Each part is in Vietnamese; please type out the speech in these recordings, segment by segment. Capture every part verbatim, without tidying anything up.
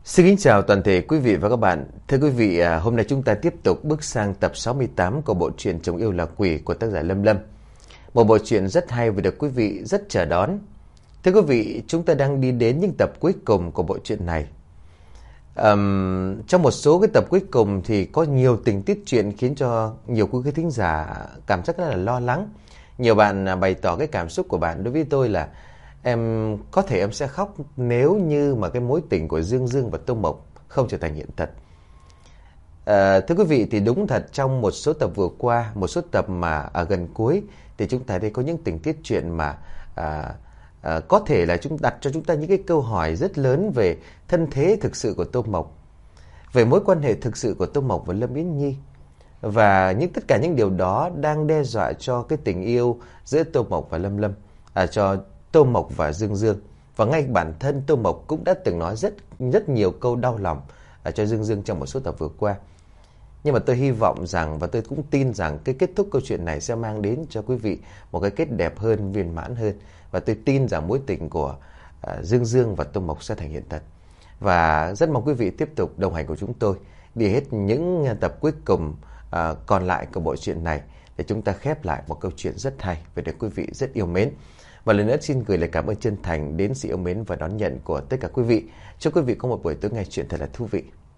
Xin kính chào toàn thể quý vị và các bạn. Thưa quý vị, hôm nay chúng ta tiếp tục bước sang tập sáu mươi tám của bộ truyện Chồng Yêu Là Quỷ của tác giả Lâm Lâm. Một bộ truyện rất hay và được quý vị rất chờ đón. Thưa quý vị, chúng ta đang đi đến những tập cuối cùng của bộ truyện này. Um, trong một số cái tập cuối cùng thì có nhiều tình tiết truyện khiến cho nhiều quý khán thính giả cảm giác rất là lo lắng. Nhiều bạn bày tỏ cái cảm xúc của bạn đối với tôi là em có thể em sẽ khóc nếu như mà cái mối tình của Dương Dương và Tô Mộc không trở thành hiện thật. À, thưa quý vị, thì đúng thật trong một số tập vừa qua, một số tập mà ở gần cuối thì chúng ta đây có những tình tiết truyện mà à, à, có thể là chúng đặt cho chúng ta những cái câu hỏi rất lớn về thân thế thực sự của Tô Mộc, về mối quan hệ thực sự của Tô Mộc và Lâm Yến Nhi, và những tất cả những điều đó đang đe dọa cho cái tình yêu giữa Tô Mộc và Lâm Lâm, à, cho Tô Mộc và Dương Dương. Và ngay bản thân Tô Mộc cũng đã từng nói rất rất nhiều câu đau lòng à, cho Dương Dương trong một số tập vừa qua. Nhưng mà tôi hy vọng rằng và tôi cũng tin rằng cái kết thúc câu chuyện này sẽ mang đến cho quý vị một cái kết đẹp hơn, viên mãn hơn. Và tôi tin rằng mối tình của à, Dương Dương và Tô Mộc sẽ thành hiện thật. Và rất mong quý vị tiếp tục đồng hành của chúng tôi đi hết những tập cuối cùng à, còn lại của bộ truyện này để chúng ta khép lại một câu chuyện rất hay và được quý vị rất yêu mến. Và lần nữa xin gửi lời cảm ơn chân thành đến sự yêu mến và đón nhận của tất cả quý vị. Chúc quý vị có một buổi tối nghe chuyện thật là thú vị.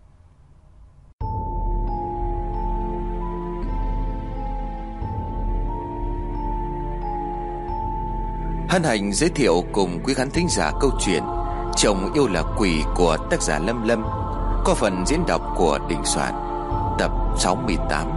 Hân hạnh giới thiệu cùng quý khán thính giả câu chuyện Chồng Yêu Là Quỷ của tác giả Lâm Lâm, có phần diễn đọc của Đình Soạn, tập sáu mươi tám.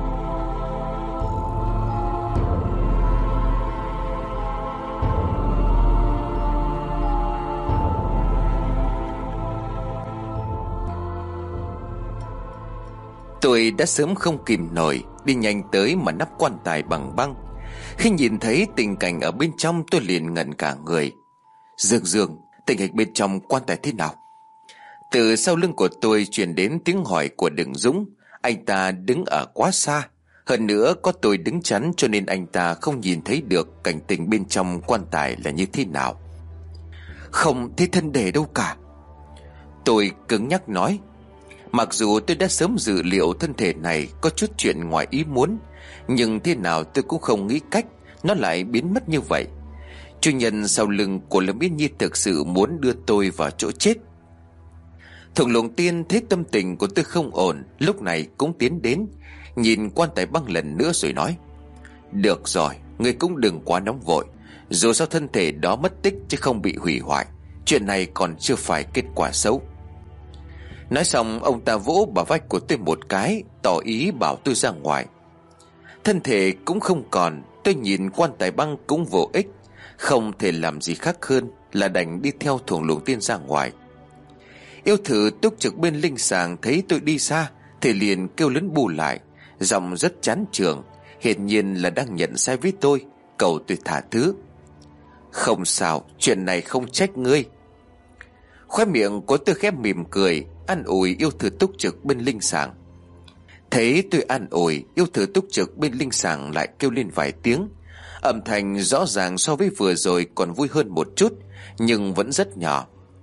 Tôi đã sớm không kìm nổi, đi nhanh tới mà nắp quan tài bằng băng. Khi nhìn thấy tình cảnh ở bên trong, tôi liền ngẩn cả người. Dương Dương, tình hình bên trong quan tài thế nào? Từ sau lưng của tôi truyền đến tiếng hỏi của Đừng Dũng. Anh ta đứng ở quá xa, hơn nữa có tôi đứng chắn cho nên anh ta không nhìn thấy được cảnh tình bên trong quan tài là như thế nào. Không thấy thân đề đâu cả, tôi cứng nhắc nói. Mặc dù tôi đã sớm dự liệu thân thể này có chút chuyện ngoài ý muốn, nhưng thế nào tôi cũng không nghĩ cách nó lại biến mất như vậy. Chủ nhân sau lưng của Lâm Yến Nhi thực sự muốn đưa tôi vào chỗ chết. Thượng Luồng Tiên thấy tâm tình của tôi không ổn, lúc này cũng tiến đến, nhìn quan tài băng lần nữa rồi nói: Được rồi, ngươi cũng đừng quá nóng vội. Dù sao thân thể đó mất tích chứ không bị hủy hoại, chuyện này còn chưa phải kết quả xấu. Nói xong ông ta vỗ bả vai của tôi một cái, tỏ ý bảo tôi ra ngoài. Thân thể cũng không còn, tôi nhìn quan tài băng cũng vô ích, không thể làm gì khác hơn là đành đi theo Thượng Luồng Tiên ra ngoài. Yêu thử túc trực bên linh sàng thấy tôi đi xa thì liền kêu lớn bù lại, giọng rất chán chường, hiển nhiên là đang nhận sai với tôi, cầu tôi tha thứ. Không sao, chuyện này không trách ngươi. Khóe miệng của tôi khép mỉm cười, an ủi yêu thử túc trực bên linh sàng. Thấy tôi an ủi, yêu thử túc trực bên linh sàng lại kêu lên vài tiếng, âm thanh rõ ràng so với vừa rồi còn vui hơn một chút, nhưng vẫn rất nhỏ.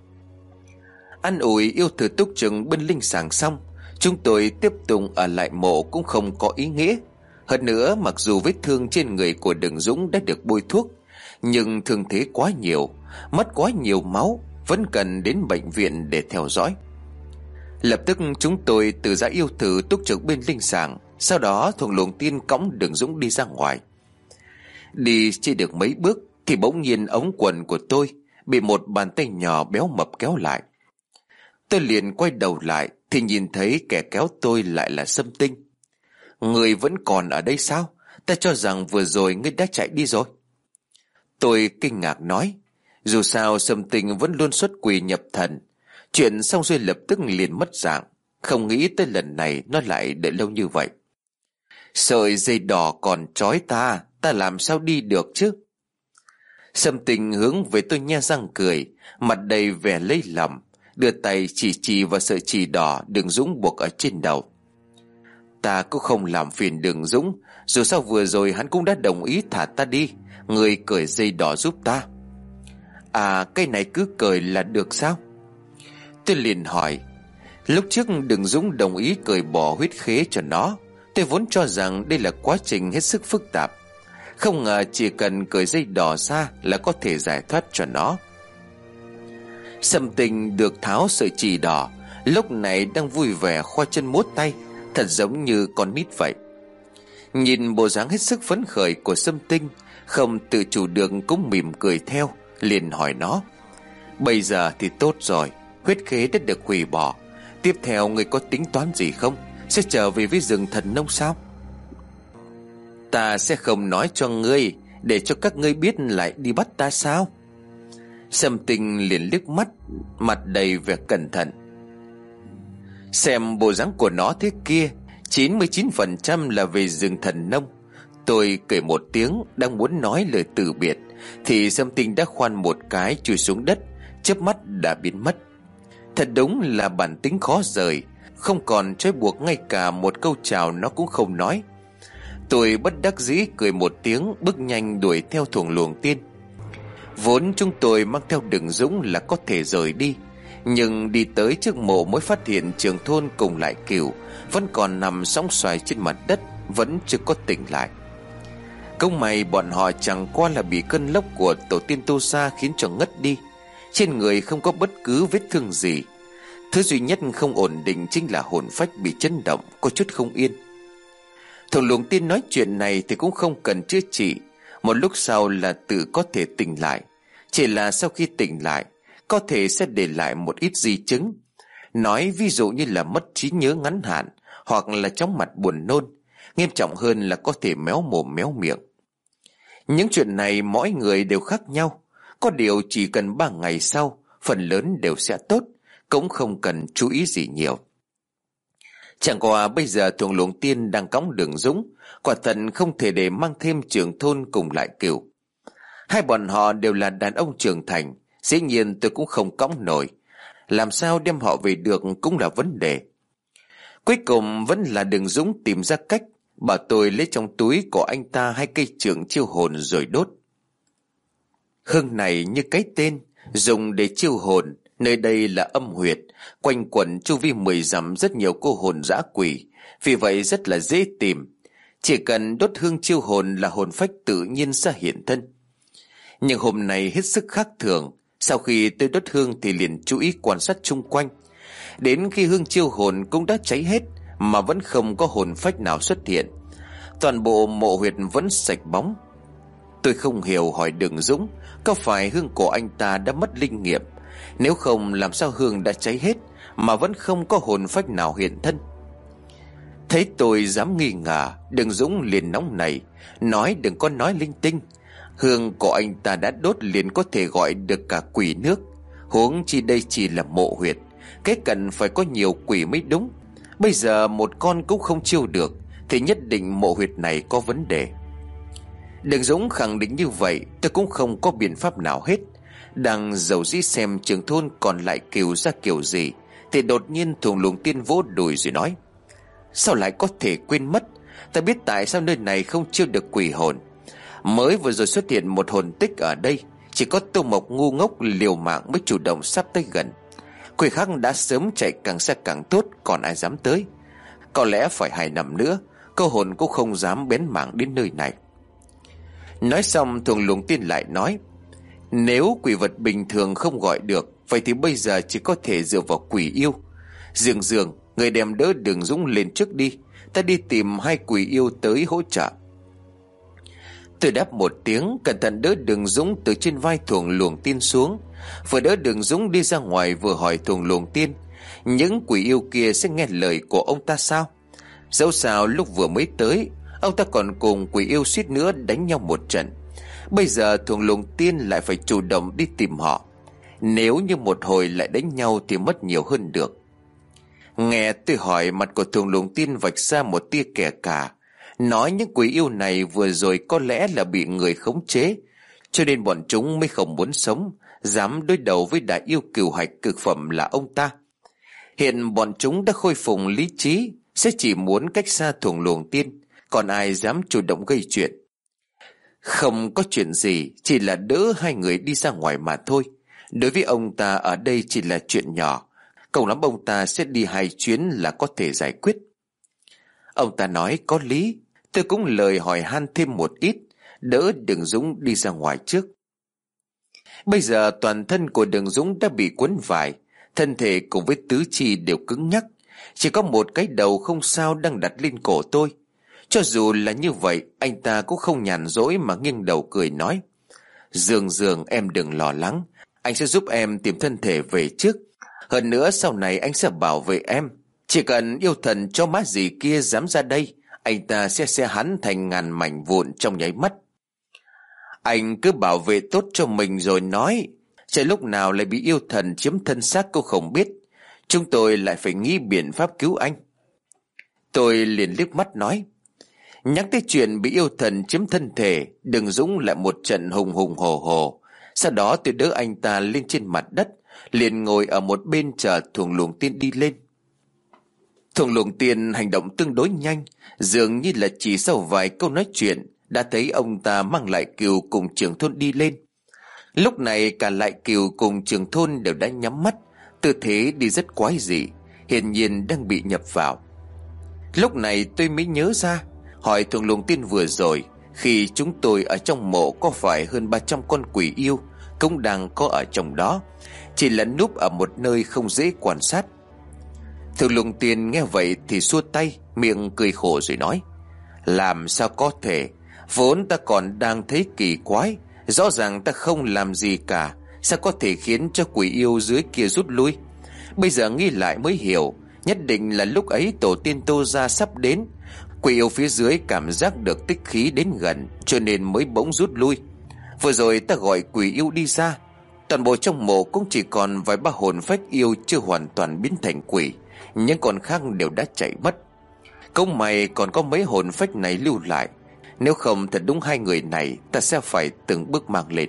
An ủi yêu thử túc trực bên linh sàng xong, chúng tôi tiếp tục ở lại mộ cũng không có ý nghĩa. Hơn nữa, mặc dù vết thương trên người của Đừng Dũng đã được bôi thuốc, nhưng thương thế quá nhiều, mất quá nhiều máu, vẫn cần đến bệnh viện để theo dõi. Lập tức chúng tôi từ giã yêu thử túc trực bên linh sàng, sau đó Thượng Luồng Tiên cõng Đừng Dũng đi ra ngoài. Đi chưa được mấy bước thì bỗng nhiên ống quần của tôi bị một bàn tay nhỏ béo mập kéo lại. Tôi liền quay đầu lại thì nhìn thấy kẻ kéo tôi lại là Sâm Tinh. Người vẫn còn ở đây sao? Ta cho rằng vừa rồi ngươi đã chạy đi rồi. Tôi kinh ngạc nói. Dù sao Sâm Tinh vẫn luôn xuất quỷ nhập thần, chuyện xong rồi lập tức liền mất dạng, không nghĩ tới lần này nó lại đợi lâu như vậy. Sợi dây đỏ còn trói ta, ta làm sao đi được chứ? Sâm Tinh hướng về tôi nhe răng cười, mặt đầy vẻ lấy lòng, đưa tay chỉ chỉ vào sợi chỉ đỏ Đường Dũng buộc ở trên đầu. Ta cũng không làm phiền Đường Dũng, dù sao vừa rồi hắn cũng đã đồng ý thả ta đi, người cởi dây đỏ giúp ta. À, cái này cứ cởi là được sao? Tôi liền hỏi. Lúc trước Đường Dũng đồng ý cởi bỏ huyết khế cho nó. Tôi vốn cho rằng đây là quá trình hết sức phức tạp, không ngờ chỉ cần cởi dây đỏ ra là có thể giải thoát cho nó. Sâm Tinh được tháo sợi chỉ đỏ, lúc này đang vui vẻ khoa chân múa tay, thật giống như con nít vậy. Nhìn bộ dáng hết sức phấn khởi của Sâm Tinh, không tự chủ được cũng mỉm cười theo, liền hỏi nó: "Bây giờ thì tốt rồi, huyết khế đã được hủy bỏ. Tiếp theo ngươi có tính toán gì không? Sẽ trở về với rừng Thần Nông sao?" "Ta sẽ không nói cho ngươi, để cho các ngươi biết lại đi bắt ta sao?" Sâm Tinh liền liếc mắt, mặt đầy vẻ cẩn thận. Xem bộ dáng của nó thế kia, chín mươi chín phần trăm là về rừng Thần Nông. Tôi cười một tiếng, đang muốn nói lời từ biệt thì Sâm Tinh đã khoan một cái chui xuống đất, chớp mắt đã biến mất. Thật đúng là bản tính khó rời, không còn trói buộc, ngay cả một câu chào nó cũng không nói. Tôi bất đắc dĩ cười một tiếng, bước nhanh đuổi theo Thuồng Luồng Tiên. Vốn chúng tôi mang theo Đường Dũng là có thể rời đi, nhưng đi tới trước mộ mới phát hiện trưởng thôn cùng Lại Cửu vẫn còn nằm sóng xoài trên mặt đất, vẫn chưa có tỉnh lại. Công may bọn họ chẳng qua là bị cơn lốc của tổ tiên Tô Sa khiến cho ngất đi, trên người không có bất cứ vết thương gì. Thứ duy nhất không ổn định chính là hồn phách bị chấn động, có chút không yên. Thuồng Luồng Tiên nói chuyện này thì cũng không cần chữa trị, một lúc sau là tự có thể tỉnh lại. Chỉ là sau khi tỉnh lại, có thể sẽ để lại một ít di chứng. Nói ví dụ như là mất trí nhớ ngắn hạn, hoặc là chóng mặt buồn nôn, nghiêm trọng hơn là có thể méo mồm méo miệng. Những chuyện này mỗi người đều khác nhau, có điều chỉ cần ba ngày sau, phần lớn đều sẽ tốt, cũng không cần chú ý gì nhiều. Chẳng qua bây giờ Thuồng Luồng Tiên đang cõng Đường Dũng, quả thật không thể để mang thêm trưởng thôn cùng Lại Cửu. Hai bọn họ đều là đàn ông trưởng thành, dĩ nhiên tôi cũng không cõng nổi, làm sao đem họ về được cũng là vấn đề. Cuối cùng vẫn là Đường Dũng tìm ra cách, bảo tôi lấy trong túi của anh ta hai cây chưởng chiêu hồn rồi đốt. Hương này như cái tên, dùng để chiêu hồn. Nơi đây là âm huyệt, quanh quẩn chu vi mười dặm rất nhiều cô hồn dã quỷ, vì vậy rất là dễ tìm. Chỉ cần đốt hương chiêu hồn là hồn phách tự nhiên sẽ hiện thân. Nhưng hôm nay hết sức khác thường, sau khi tôi đốt hương thì liền chú ý quan sát chung quanh. Đến khi hương chiêu hồn cũng đã cháy hết mà vẫn không có hồn phách nào xuất hiện. Toàn bộ mộ huyệt vẫn sạch bóng. Tôi không hiểu hỏi Đường Dũng, có phải hương của anh ta đã mất linh nghiệm? Nếu không làm sao hương đã cháy hết mà vẫn không có hồn phách nào hiện thân? Thấy tôi dám nghi ngờ, Đường Dũng liền nóng nảy, nói đừng có nói linh tinh. Hương của anh ta đã đốt liền có thể gọi được cả quỷ nước, huống chi đây chỉ là mộ huyệt, cái cần phải có nhiều quỷ mới đúng. Bây giờ một con cũng không chiêu được thì nhất định mộ huyệt này có vấn đề. Đường Dũng khẳng định như vậy, tôi cũng không có biện pháp nào hết. Đang dầu dĩ xem trưởng thôn còn Lại Cửu ra kiểu gì thì đột nhiên Thuồng Luồng Tiên vỗ đùi rồi nói: "Sao lại có thể quên mất? Ta biết tại sao nơi này không chiêu được quỷ hồn. Mới vừa rồi xuất hiện một hồn tích ở đây, chỉ có Tô Mộc ngu ngốc liều mạng mới chủ động sắp tới gần. Quỷ khác đã sớm chạy càng xa càng tốt, còn ai dám tới. Có lẽ phải hai năm nữa cô hồn cũng không dám bén mảng đến nơi này." Nói xong Thuồng Luồng Tiên lại nói: "Nếu quỷ vật bình thường không gọi được, vậy thì bây giờ chỉ có thể dựa vào quỷ yêu. Dường dường, người đem đỡ Đường Dũng lên trước đi, ta đi tìm hai quỷ yêu tới hỗ trợ." Tôi đáp một tiếng, cẩn thận đỡ Đường Dũng từ trên vai Thuồng Luồng Tiên xuống. Vừa đỡ Đường Dũng đi ra ngoài vừa hỏi Thuồng Luồng Tiên: "Những quỷ yêu kia sẽ nghe lời của ông ta sao? Dẫu sao lúc vừa mới tới, ông ta còn cùng quỷ yêu suýt nữa đánh nhau một trận. Bây giờ Thuồng Luồng Tiên lại phải chủ động đi tìm họ. Nếu như một hồi lại đánh nhau thì mất nhiều hơn được." Nghe tôi hỏi, mặt của Thuồng Luồng Tiên vạch ra một tia kẻ cả, nói những quỷ yêu này vừa rồi có lẽ là bị người khống chế, cho nên bọn chúng mới không muốn sống, dám đối đầu với đại yêu cửu hạch cực phẩm là ông ta. Hiện bọn chúng đã khôi phục lý trí, sẽ chỉ muốn cách xa Thuồng Luồng Tiên, còn ai dám chủ động gây chuyện. Không có chuyện gì, chỉ là đỡ hai người đi ra ngoài mà thôi. Đối với ông ta ở đây chỉ là chuyện nhỏ, Cùng lắm ông ta sẽ đi hai chuyến là có thể giải quyết. Ông ta nói có lý. Tôi cũng lời hỏi han thêm một ít, đỡ Đường Dũng đi ra ngoài trước. Bây giờ toàn thân của Đường Dũng đã bị quấn vải, thân thể cùng với tứ chi đều cứng nhắc, chỉ có một cái đầu không sao đang đặt lên cổ tôi. Cho dù là như vậy, anh ta cũng không nhàn rỗi mà nghiêng đầu cười nói: Dương Dương, em đừng lo lắng, anh sẽ giúp em tìm thân thể về trước. Hơn nữa sau này anh sẽ bảo vệ em. Chỉ cần yêu thần cho má gì kia dám ra đây, anh ta sẽ xé hắn thành ngàn mảnh vụn trong nháy mắt. Anh cứ bảo vệ tốt cho mình rồi nói. Trời lúc nào lại bị yêu thần chiếm thân xác cô không biết. Chúng tôi lại phải nghĩ biện pháp cứu anh. Tôi liền liếc mắt nói. Nhắc tới chuyện bị yêu thần chiếm thân thể, Đường Dũng lại một trận hùng hùng hồ hồ. Sau đó tôi đỡ anh ta lên trên mặt đất, liền ngồi ở một bên chờ Thuồng Luồng Tiên đi lên. Thuồng Luồng Tiên hành động tương đối nhanh, dường như là chỉ sau vài câu nói chuyện đã thấy ông ta mang Lại Kiều cùng trưởng thôn đi lên. Lúc này cả Lại Kiều cùng trưởng thôn đều đã nhắm mắt, tư thế đi rất quái dị, hiển nhiên đang bị nhập vào. Lúc này tôi mới nhớ ra, hỏi Thuồng Luồng Tiên vừa rồi, khi chúng tôi ở trong mộ có phải hơn ba trăm con quỷ yêu cũng đang có ở trong đó, chỉ là núp ở một nơi không dễ quan sát. Thuồng Luồng Tiên nghe vậy thì xua tay, miệng cười khổ rồi nói: Làm sao có thể, vốn ta còn đang thấy kỳ quái, rõ ràng ta không làm gì cả, sao có thể khiến cho quỷ yêu dưới kia rút lui. Bây giờ nghĩ lại mới hiểu, nhất định là lúc ấy tổ tiên Tô gia sắp đến, quỷ yêu phía dưới cảm giác được tích khí đến gần, cho nên mới bỗng rút lui. Vừa rồi ta gọi quỷ yêu đi ra, toàn bộ trong mộ cũng chỉ còn vài ba hồn phách yêu chưa hoàn toàn biến thành quỷ, những con khác đều đã chạy mất. Cũng may còn có mấy hồn phách này lưu lại, nếu không thật đúng hai người này ta sẽ phải từng bước mang lên.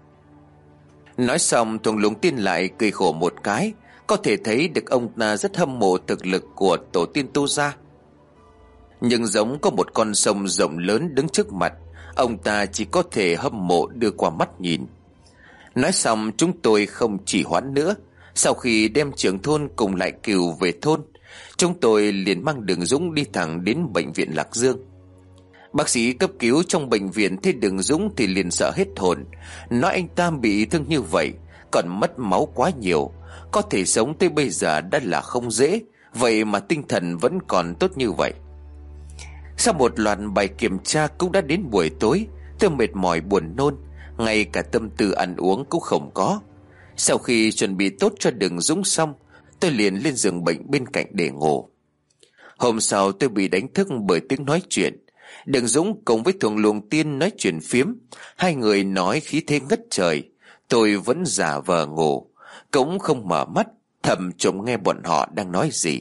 Nói xong Thuồng Luồng Tiên lại cười khổ một cái, có thể thấy được ông ta rất hâm mộ thực lực của tổ tiên Tô gia. Nhưng giống có một con sông rộng lớn đứng trước mặt, ông ta chỉ có thể hâm mộ đưa qua mắt nhìn. Nói xong chúng tôi không chỉ hoãn nữa. Sau khi đem trưởng thôn cùng Lại Kiều về thôn, chúng tôi liền mang Đường Dũng đi thẳng đến bệnh viện Lạc Dương. Bác sĩ cấp cứu trong bệnh viện thấy Đường Dũng thì liền sợ hết hồn, nói anh ta bị thương như vậy, còn mất máu quá nhiều, có thể sống tới bây giờ đã là không dễ, vậy mà tinh thần vẫn còn tốt như vậy. Sau một loạt bài kiểm tra cũng đã đến buổi tối, tôi mệt mỏi buồn nôn, ngay cả tâm tư ăn uống cũng không có. Sau khi chuẩn bị tốt cho Đường Dũng xong, tôi liền lên giường bệnh bên cạnh để ngủ. Hôm sau tôi bị đánh thức bởi tiếng nói chuyện. Đường Dũng cùng với Thuồng Luồng Tiên nói chuyện phiếm, hai người nói khí thế ngất trời. Tôi vẫn giả vờ ngủ, cũng không mở mắt, thầm trộm nghe bọn họ đang nói gì.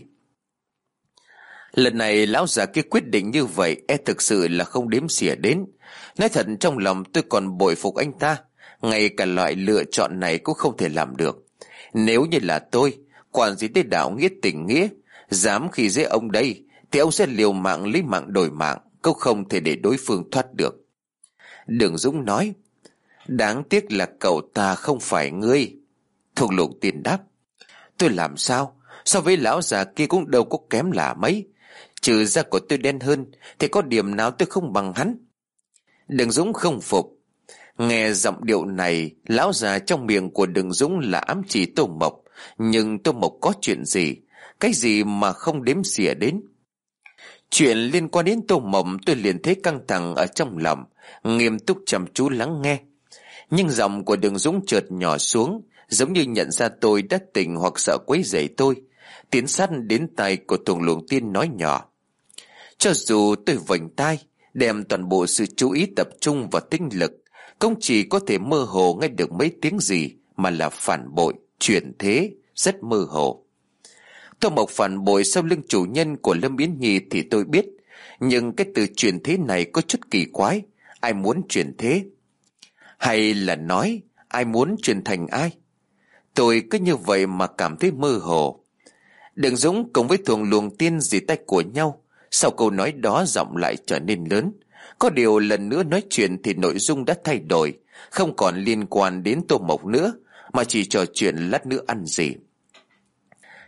Lần này lão già kia quyết định như vậy e thực sự là không đếm xỉa đến. Nói thật trong lòng tôi còn bội phục anh ta, ngay cả loại lựa chọn này cũng không thể làm được. Nếu như là tôi, quản gì tới đạo nghĩa tình nghĩa, dám khi dễ ông đây thì ông sẽ liều mạng lấy mạng đổi mạng, cũng không thể để đối phương thoát được. Đường Dũng nói: Đáng tiếc là cậu ta không phải ngươi. Thuồng Luồng Tiên đáp: Tôi làm sao, so với lão già kia cũng đâu có kém là mấy, trừ da của tôi đen hơn thì có điểm nào tôi không bằng hắn. Đường Dũng không phục. Nghe giọng điệu này, lão già trong miệng của Đường Dũng là ám chỉ Tô Mộc, nhưng Tô Mộc có chuyện gì, cái gì mà không đếm xỉa đến. Chuyện liên quan đến Tô Mộc tôi liền thấy căng thẳng ở trong lòng, nghiêm túc chăm chú lắng nghe. Nhưng giọng của Đường Dũng chợt nhỏ xuống, giống như nhận ra tôi đã tỉnh hoặc sợ quấy rầy tôi, tiến sát đến tai của Thuồng Luồng Tiên nói nhỏ: Cho dù tôi vành tai, đem toàn bộ sự chú ý tập trung vào tinh lực, cũng chỉ có thể mơ hồ nghe được mấy tiếng gì mà là phản bội, chuyển thế, rất mơ hồ. Tô Mộc phản bội sau lưng chủ nhân của Lâm Yến Nhi thì tôi biết, nhưng cái từ chuyển thế này có chút kỳ quái. Ai muốn chuyển thế? Hay là nói ai muốn chuyển thành ai? Tôi cứ như vậy mà cảm thấy mơ hồ. Đường Dũng cùng với Thuồng Luồng Tiên dì tay của nhau. Sau câu nói đó giọng lại trở nên lớn. Có điều lần nữa nói chuyện thì nội dung đã thay đổi, không còn liên quan đến Tô Mộc nữa, mà chỉ trò chuyện lát nữa ăn gì.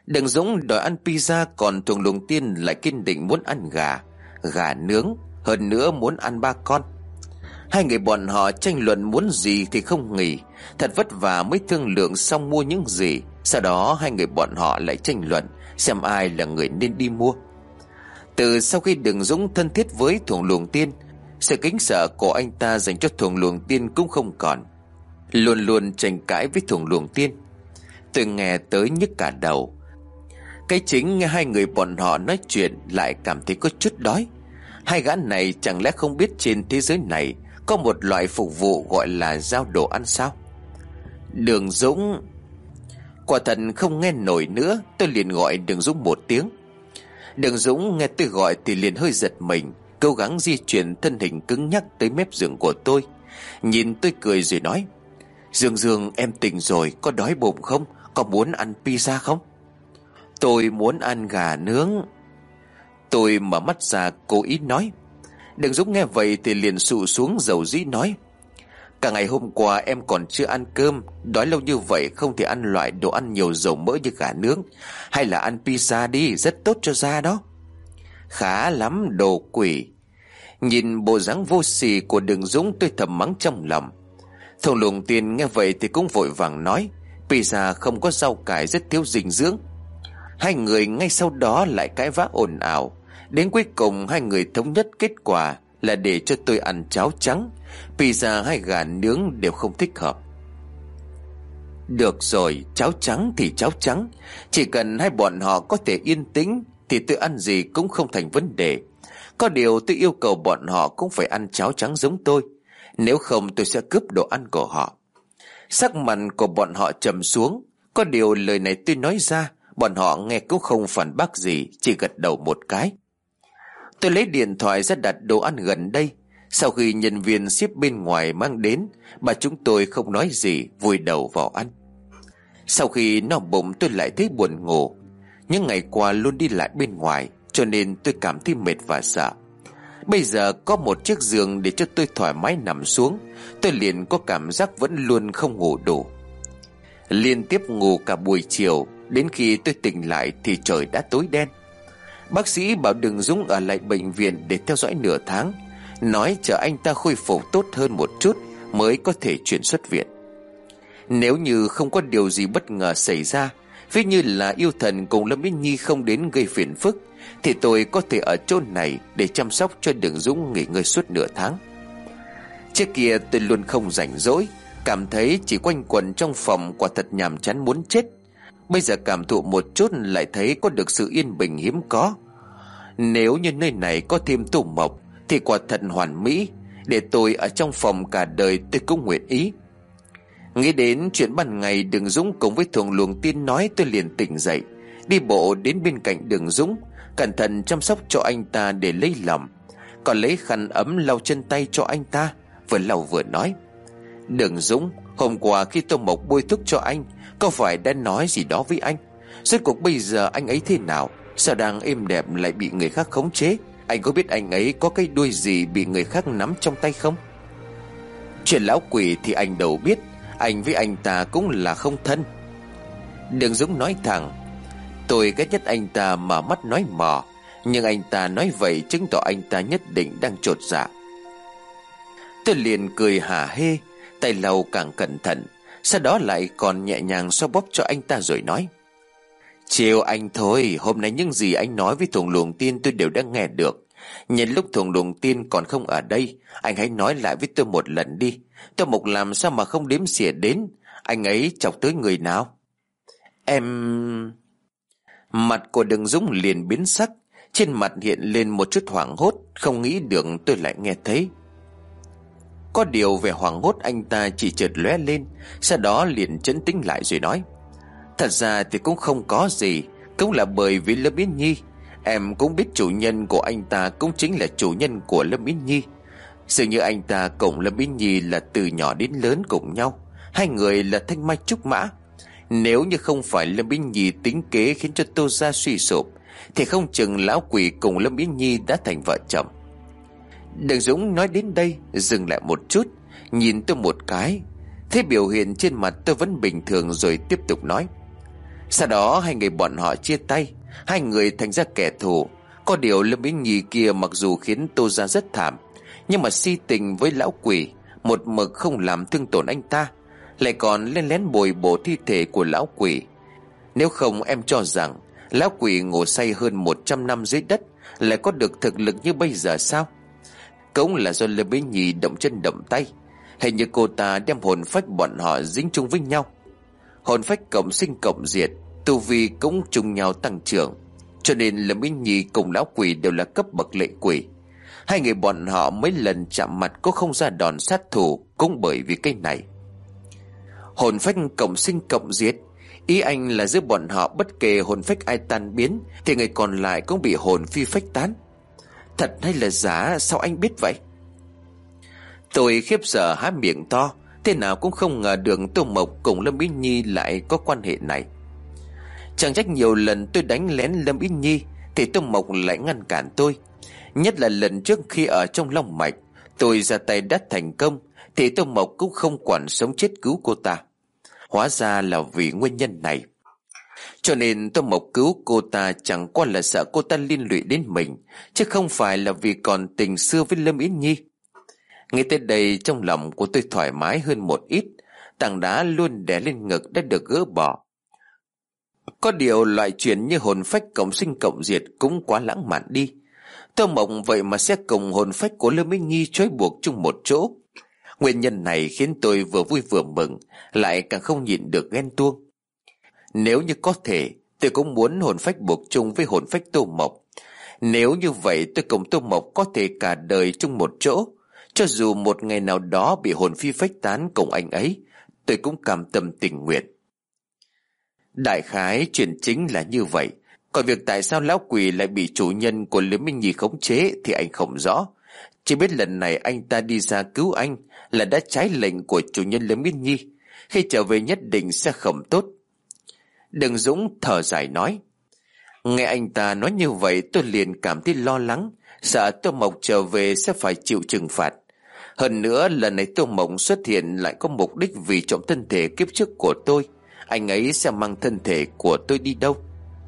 Đường Dũng đòi ăn pizza, còn Thuồng Luồng Tiên lại kiên định muốn ăn gà, gà nướng, hơn nữa muốn ăn ba con. Hai người bọn họ tranh luận muốn gì thì không nghỉ, thật vất vả mới thương lượng xong mua những gì. Sau đó hai người bọn họ lại tranh luận xem ai là người nên đi mua. Từ sau khi Đường Dũng thân thiết với Thuồng Luồng Tiên, sự kính sợ của anh ta dành cho Thuồng Luồng Tiên cũng không còn, luôn luôn tranh cãi với Thuồng Luồng Tiên. Tôi nghe tới nhức cả đầu. Cái chính nghe hai người bọn họ nói chuyện lại cảm thấy có chút đói. Hai gã này chẳng lẽ không biết trên thế giới này có một loại phục vụ gọi là giao đồ ăn sao? Đường Dũng... Quả thật không nghe nổi nữa, tôi liền gọi Đường Dũng một tiếng. Đường Dũng nghe tôi gọi thì liền hơi giật mình, cố gắng di chuyển thân hình cứng nhắc tới mép giường của tôi. Nhìn tôi cười rồi nói: Dương Dương, em tỉnh rồi, có đói bụng không? Có muốn ăn pizza không? Tôi muốn ăn gà nướng. Tôi mở mắt ra cố ý nói. Đường Dũng nghe vậy thì liền sụ xuống dầu dĩ nói: Cả ngày hôm qua em còn chưa ăn cơm, đói lâu như vậy không thể ăn loại đồ ăn nhiều dầu mỡ như gà nướng. Hay là ăn pizza đi, rất tốt cho da đó. Khá lắm, đồ quỷ. Nhìn bộ dáng vô sỉ của Đường Dũng, tôi thầm mắng trong lòng. Thuồng Luồng Tiên nghe vậy thì cũng vội vàng nói: Pizza không có rau cải, rất thiếu dinh dưỡng. Hai người ngay sau đó lại cãi vã ồn ào. Đến cuối cùng hai người thống nhất kết quả là để cho tôi ăn cháo trắng. Pizza hay gà nướng đều không thích hợp. Được rồi, cháo trắng thì cháo trắng. Chỉ cần hai bọn họ có thể yên tĩnh thì tôi ăn gì cũng không thành vấn đề. Có điều tôi yêu cầu bọn họ cũng phải ăn cháo trắng giống tôi, nếu không tôi sẽ cướp đồ ăn của họ. Sắc mặt của bọn họ trầm xuống. Có điều lời này tôi nói ra, bọn họ nghe cũng không phản bác gì, chỉ gật đầu một cái. Tôi lấy điện thoại ra đặt đồ ăn gần đây. Sau khi nhân viên ship bên ngoài mang đến, bà chúng tôi không nói gì, vùi đầu vào ăn. Sau khi no bụng tôi lại thấy buồn ngủ. Những ngày qua luôn đi lại bên ngoài, cho nên tôi cảm thấy mệt và sợ. Bây giờ có một chiếc giường để cho tôi thoải mái nằm xuống, tôi liền có cảm giác vẫn luôn không ngủ đủ. Liên tiếp ngủ cả buổi chiều, đến khi tôi tỉnh lại thì trời đã tối đen. Bác sĩ bảo Đường Dũng ở lại bệnh viện để theo dõi nửa tháng, nói chờ anh ta khôi phục tốt hơn một chút mới có thể chuyển xuất viện. Nếu như không có điều gì bất ngờ xảy ra, ví như là yêu thần cùng Lâm Mỹ Nhi không đến gây phiền phức, thì tôi có thể ở chỗ này để chăm sóc cho Đường Dũng nghỉ ngơi suốt nửa tháng. Trước kia tôi luôn không rảnh rỗi, cảm thấy chỉ quanh quẩn trong phòng quả thật nhàm chán muốn chết. Bây giờ cảm thụ một chút lại thấy có được sự yên bình hiếm có. Nếu như nơi này có thêm Tô Mộc thì quả thật hoàn mỹ, để tôi ở trong phòng cả đời tôi cũng nguyện ý. Nghĩ đến chuyện ban ngày Đường Dũng cùng với Thuồng Luồng Tiên nói, tôi liền tỉnh dậy, đi bộ đến bên cạnh Đường Dũng, cẩn thận chăm sóc cho anh ta để lấy lòng, còn lấy khăn ấm lau chân tay cho anh ta, vừa lau vừa nói: Đường Dũng, hôm qua khi Tô Mộc bôi thuốc cho anh, có phải đã nói gì đó với anh? Rốt cuộc bây giờ anh ấy thế nào? Sao đang êm đẹp lại bị người khác khống chế? Anh có biết anh ấy có cái đuôi gì bị người khác nắm trong tay không? Chuyện lão quỷ thì anh đâu biết, anh với anh ta cũng là không thân. Đường Dũng nói thẳng: Tôi ghét nhất anh ta mà mắt nói mò, nhưng anh ta nói vậy chứng tỏ anh ta nhất định đang chột dạ. Tôi liền cười hả hê, tay lau càng cẩn thận, sau đó lại còn nhẹ nhàng xoa bóp cho anh ta rồi nói: Chiều anh thôi, hôm nay những gì anh nói với Thuồng Luồng Tiên tôi đều đã nghe được. Nhân lúc Thuồng Luồng Tiên còn không ở đây, anh hãy nói lại với tôi một lần đi. Tô Mộc làm sao mà không đếm xỉa đến? Anh ấy chọc tới người nào? Em... Mặt của Đường Dũng liền biến sắc, trên mặt hiện lên một chút hoảng hốt, không nghĩ được tôi lại nghe thấy. Có điều vẻ hoảng hốt anh ta chỉ chợt lóe lên, sau đó liền trấn tĩnh lại rồi nói: Thật ra thì cũng không có gì, cũng là bởi vì Lâm Yến Nhi. Em cũng biết chủ nhân của anh ta cũng chính là chủ nhân của Lâm Yến Nhi. Dường như anh ta cùng Lâm Yến Nhi là từ nhỏ đến lớn cùng nhau, hai người là thanh mai trúc mã. Nếu như không phải Lâm Yến Nhi tính kế khiến cho Tô gia suy sụp, thì không chừng lão quỷ cùng Lâm Yến Nhi đã thành vợ chồng. Đường Dũng nói đến đây dừng lại một chút, nhìn tôi một cái, thấy biểu hiện trên mặt tôi vẫn bình thường rồi tiếp tục nói: Sau đó hai người bọn họ chia tay, hai người thành ra kẻ thù. Có điều Lâm Ý Nhi kia mặc dù khiến Tô Gia rất thảm, nhưng mà si tình với lão quỷ, một mực không làm thương tổn anh ta, lại còn lén lén bồi bổ thi thể của lão quỷ. Nếu không em cho rằng lão quỷ ngủ say hơn một trăm năm dưới đất lại có được thực lực như bây giờ sao? Cũng là do Lâm Ý Nhi động chân động tay. Hình như cô ta đem hồn phách bọn họ dính chung với nhau. Hồn phách cộng sinh cộng diệt, tu vi cũng chung nhau tăng trưởng, cho nên Lâm Ý Nhi cùng lão quỷ đều là cấp bậc lệ quỷ. Hai người bọn họ mấy lần chạm mặt có không ra đòn sát thủ cũng bởi vì cái này. Hồn phách cộng sinh cộng diệt, ý anh là giữa bọn họ bất kể hồn phách ai tan biến thì người còn lại cũng bị hồn phi phách tán. Thật hay là giả, sao anh biết vậy? Tôi khiếp sợ há miệng to, thế nào cũng không ngờ được Tô Mộc cùng Lâm Ý Nhi lại có quan hệ này. Chẳng trách nhiều lần tôi đánh lén Lâm Ý Nhi thì Tô Mộc lại ngăn cản tôi. Nhất là lần trước khi ở trong Long Mạch tôi ra tay đã thành công thì Tô Mộc cũng không quản sống chết cứu cô ta. Hóa ra là vì nguyên nhân này. Cho nên Tô Mộc cứu cô ta chẳng qua là sợ cô ta liên lụy đến mình, chứ không phải là vì còn tình xưa với Lâm Ý Nhi. Ngay tới đây trong lòng của tôi thoải mái hơn một ít. Tảng đá luôn đè lên ngực đã được gỡ bỏ. Có điều loại chuyện như hồn phách cộng sinh cộng diệt cũng quá lãng mạn đi. Tô Mộc vậy mà sẽ cùng hồn phách của Lâm Ý Nhi trói buộc chung một chỗ. Nguyên nhân này khiến tôi vừa vui vừa mừng, lại càng không nhịn được ghen tuông. Nếu như có thể, tôi cũng muốn hồn phách buộc chung với hồn phách Tô Mộc. Nếu như vậy tôi cùng Tô Mộc có thể cả đời chung một chỗ. Cho dù một ngày nào đó bị hồn phi phách tán cùng anh ấy, tôi cũng cam tâm tình nguyện. Đại khái chuyện chính là như vậy. Còn việc tại sao lão quỷ lại bị chủ nhân của Lâm Ý Nhi khống chế thì anh không rõ. Chỉ biết lần này anh ta đi ra cứu anh là đã trái lệnh của chủ nhân Lâm Ý Nhi. Khi trở về nhất định sẽ không tốt. Đừng Dũng thở dài nói. Nghe anh ta nói như vậy tôi liền cảm thấy lo lắng, sợ Tô Mộc trở về sẽ phải chịu trừng phạt. Hơn nữa lần này Tô Mộc xuất hiện lại có mục đích vì trộm thân thể kiếp trước của tôi. Anh ấy sẽ mang thân thể của tôi đi đâu?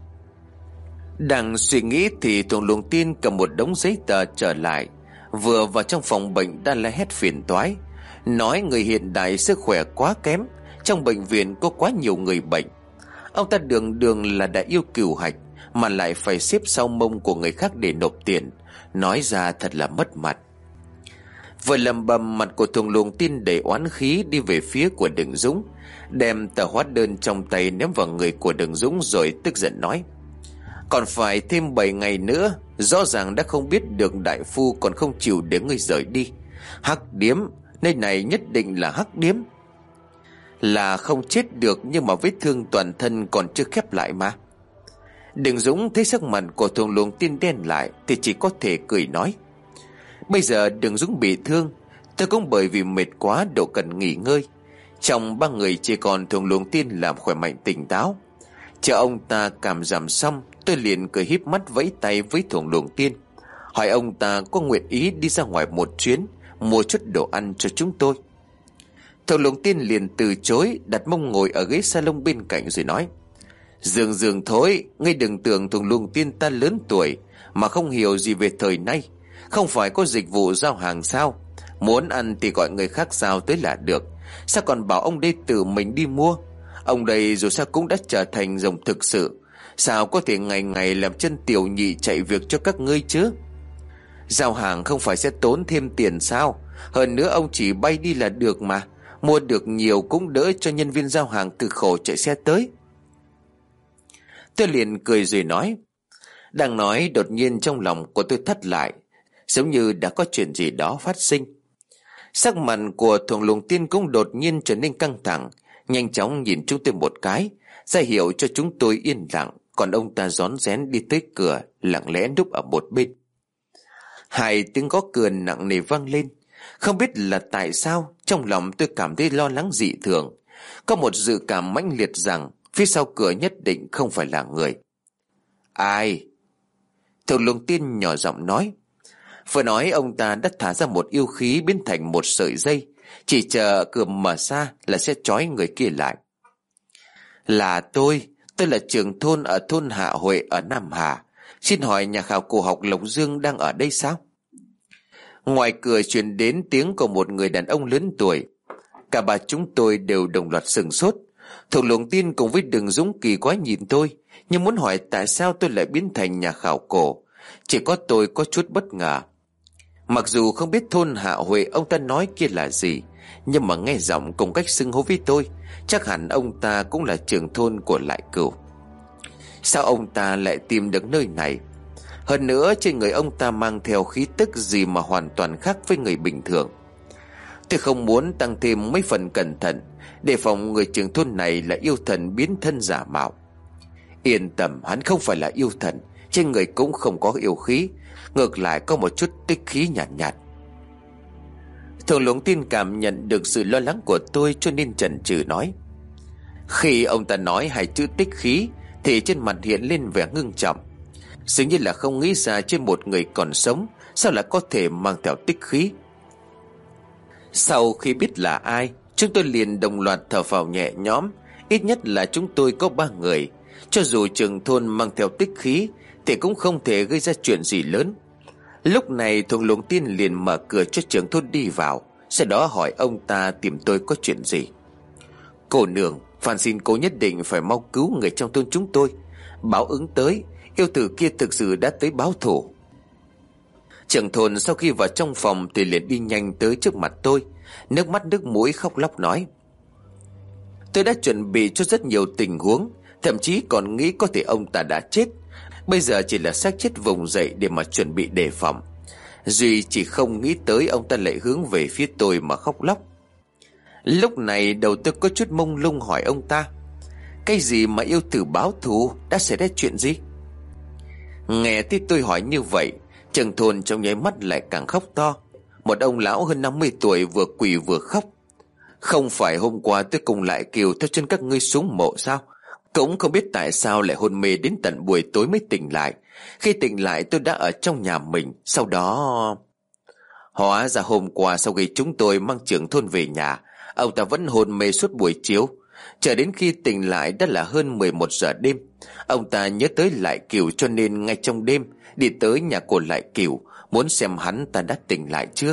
Đang suy nghĩ thì Thuồng Luồng Tiên cầm một đống giấy tờ trở lại. Vừa vào trong phòng bệnh đã la hét phiền toái, nói người hiện đại sức khỏe quá kém, trong bệnh viện có quá nhiều người bệnh. Ông ta đường đường là đã yêu cửu hạch mà lại phải xếp sau mông của người khác để nộp tiền, nói ra thật là mất mặt. Vừa lầm bầm, mặt của Thuồng Luồng Tiên đầy oán khí đi về phía của Đừng Dũng, đem tờ hóa đơn trong tay ném vào người của Đừng Dũng rồi tức giận nói: còn phải thêm bảy ngày nữa, rõ ràng đã không biết được đại phu còn không chịu để ngươi rời đi. Hắc điếm, nơi này nhất định là hắc điếm. Là không chết được nhưng mà vết thương toàn thân còn chưa khép lại mà. Đừng Dũng thấy sắc mặt của Thuồng Luồng Tiên đen lại thì chỉ có thể cười nói: bây giờ Đừng Dũng bị thương, tôi cũng bởi vì mệt quá độ cần nghỉ ngơi. Trong ba người chỉ còn Thuồng Luồng Tiên làm khỏe mạnh tỉnh táo. Chờ ông ta cảm giảm xong, tôi liền cười híp mắt vẫy tay với Thuồng Luồng Tiên, hỏi ông ta có nguyện ý đi ra ngoài một chuyến mua chút đồ ăn cho chúng tôi. Thuồng Luồng Tiên liền từ chối, đặt mông ngồi ở ghế salon bên cạnh rồi nói: Dường dường thôi, ngươi đừng tưởng Thuồng Luồng Tiên ta lớn tuổi mà không hiểu gì về thời nay. Không phải có dịch vụ giao hàng sao? Muốn ăn thì gọi người khác giao tới là được. Sao còn bảo ông đây tự mình đi mua? Ông đây dù sao cũng đã trở thành rồng thực sự, sao có thể ngày ngày làm chân tiểu nhị chạy việc cho các ngươi chứ? Giao hàng không phải sẽ tốn thêm tiền sao? Hơn nữa ông chỉ bay đi là được mà. Mua được nhiều cũng đỡ cho nhân viên giao hàng cực khổ chạy xe tới. Tôi liền cười rồi nói. Đang nói đột nhiên trong lòng của tôi thắt lại, giống như đã có chuyện gì đó phát sinh. Sắc mặt của Thuồng Luồng Tiên cũng đột nhiên trở nên căng thẳng, nhanh chóng nhìn chúng tôi một cái, ra hiệu cho chúng tôi yên lặng. Còn ông ta rón rén đi tới cửa, lặng lẽ núp ở một bên. Hai tiếng gõ cửa nặng nề vang lên. Không biết là tại sao trong lòng tôi cảm thấy lo lắng dị thường. Có một dự cảm mãnh liệt rằng phía sau cửa nhất định không phải là người. Ai? Thuồng Luồng Tiên nhỏ giọng nói. Vừa nói ông ta đã thả ra một yêu khí biến thành một sợi dây, chỉ chờ cửa mở ra là sẽ trói người kia lại. Là tôi, Tôi là trưởng thôn ở thôn Hạ Huệ ở Nam Hà. Xin hỏi nhà khảo cổ học Lộc Dương đang ở đây sao? Ngoài cửa truyền đến tiếng của một người đàn ông lớn tuổi. Cả ba chúng tôi đều đồng loạt sửng sốt. Thuộc Luồng Tiên cùng với Đường Dũng kỳ quái nhìn tôi, nhưng muốn hỏi tại sao tôi lại biến thành nhà khảo cổ. Chỉ có tôi có chút bất ngờ. Mặc dù không biết thôn Hạ Huệ ông ta nói kia là gì, nhưng mà nghe giọng cùng cách xưng hô với tôi, chắc hẳn ông ta cũng là trưởng thôn của Lại Cửu. Sao ông ta lại tìm được nơi này? Hơn nữa trên người ông ta mang theo khí tức gì mà hoàn toàn khác với người bình thường. Tôi không muốn tăng thêm mấy phần cẩn thận, đề phòng người trưởng thôn này là yêu thần biến thân giả mạo. Yên tâm, hắn không phải là yêu thần, trên người cũng không có yêu khí, ngược lại có một chút tích khí nhàn nhạt, nhạt. Thường Luồng Tiên cảm nhận được sự lo lắng của tôi cho nên chần chừ nói. Khi ông ta nói hai chữ tích khí thì trên mặt hiện lên vẻ ngưng trọng, dường như là không nghĩ ra trên một người còn sống sao lại có thể mang theo tích khí. Sau khi biết là ai, chúng tôi liền đồng loạt thở phào nhẹ nhõm. Ít nhất là chúng tôi có ba người, cho dù trưởng thôn mang theo tích khí thì cũng không thể gây ra chuyện gì lớn. Lúc này Thường Luồng Tiên liền mở cửa cho trưởng thôn đi vào, sau đó hỏi ông ta tìm tôi có chuyện gì. Cô nương, phàn xin cô nhất định phải mau cứu người trong thôn chúng tôi. Báo ứng tới, yêu tử kia thực sự đã tới báo thù. Trưởng thôn sau khi vào trong phòng thì liền đi nhanh tới trước mặt tôi, nước mắt nước mũi khóc lóc nói. Tôi đã chuẩn bị cho rất nhiều tình huống, thậm chí còn nghĩ có thể ông ta đã chết, bây giờ chỉ là xác chết vùng dậy để mà chuẩn bị đề phòng. Duy chỉ không nghĩ tới ông ta lại hướng về phía tôi mà khóc lóc. Lúc này đầu tôi có chút mông lung hỏi ông ta, cái gì mà yêu tử báo thù, đã xảy ra chuyện gì? Nghe thấy tôi hỏi như vậy, trưởng thôn trong nháy mắt lại càng khóc to. Một ông lão hơn năm mươi tuổi vừa quỳ vừa khóc. Không phải hôm qua tôi cùng Lại Kiều theo chân các ngươi xuống mộ sao? Cũng không biết tại sao lại hôn mê đến tận buổi tối mới tỉnh lại. Khi tỉnh lại tôi đã ở trong nhà mình. Sau đó... Hóa ra hôm qua sau khi chúng tôi mang trưởng thôn về nhà, ông ta vẫn hôn mê suốt buổi chiều. Chờ đến khi tỉnh lại đã là hơn mười một giờ đêm. Ông ta nhớ tới Lại Kiều cho nên ngay trong đêm đi tới nhà của Lại Kiều, muốn xem hắn ta đã tỉnh lại chưa.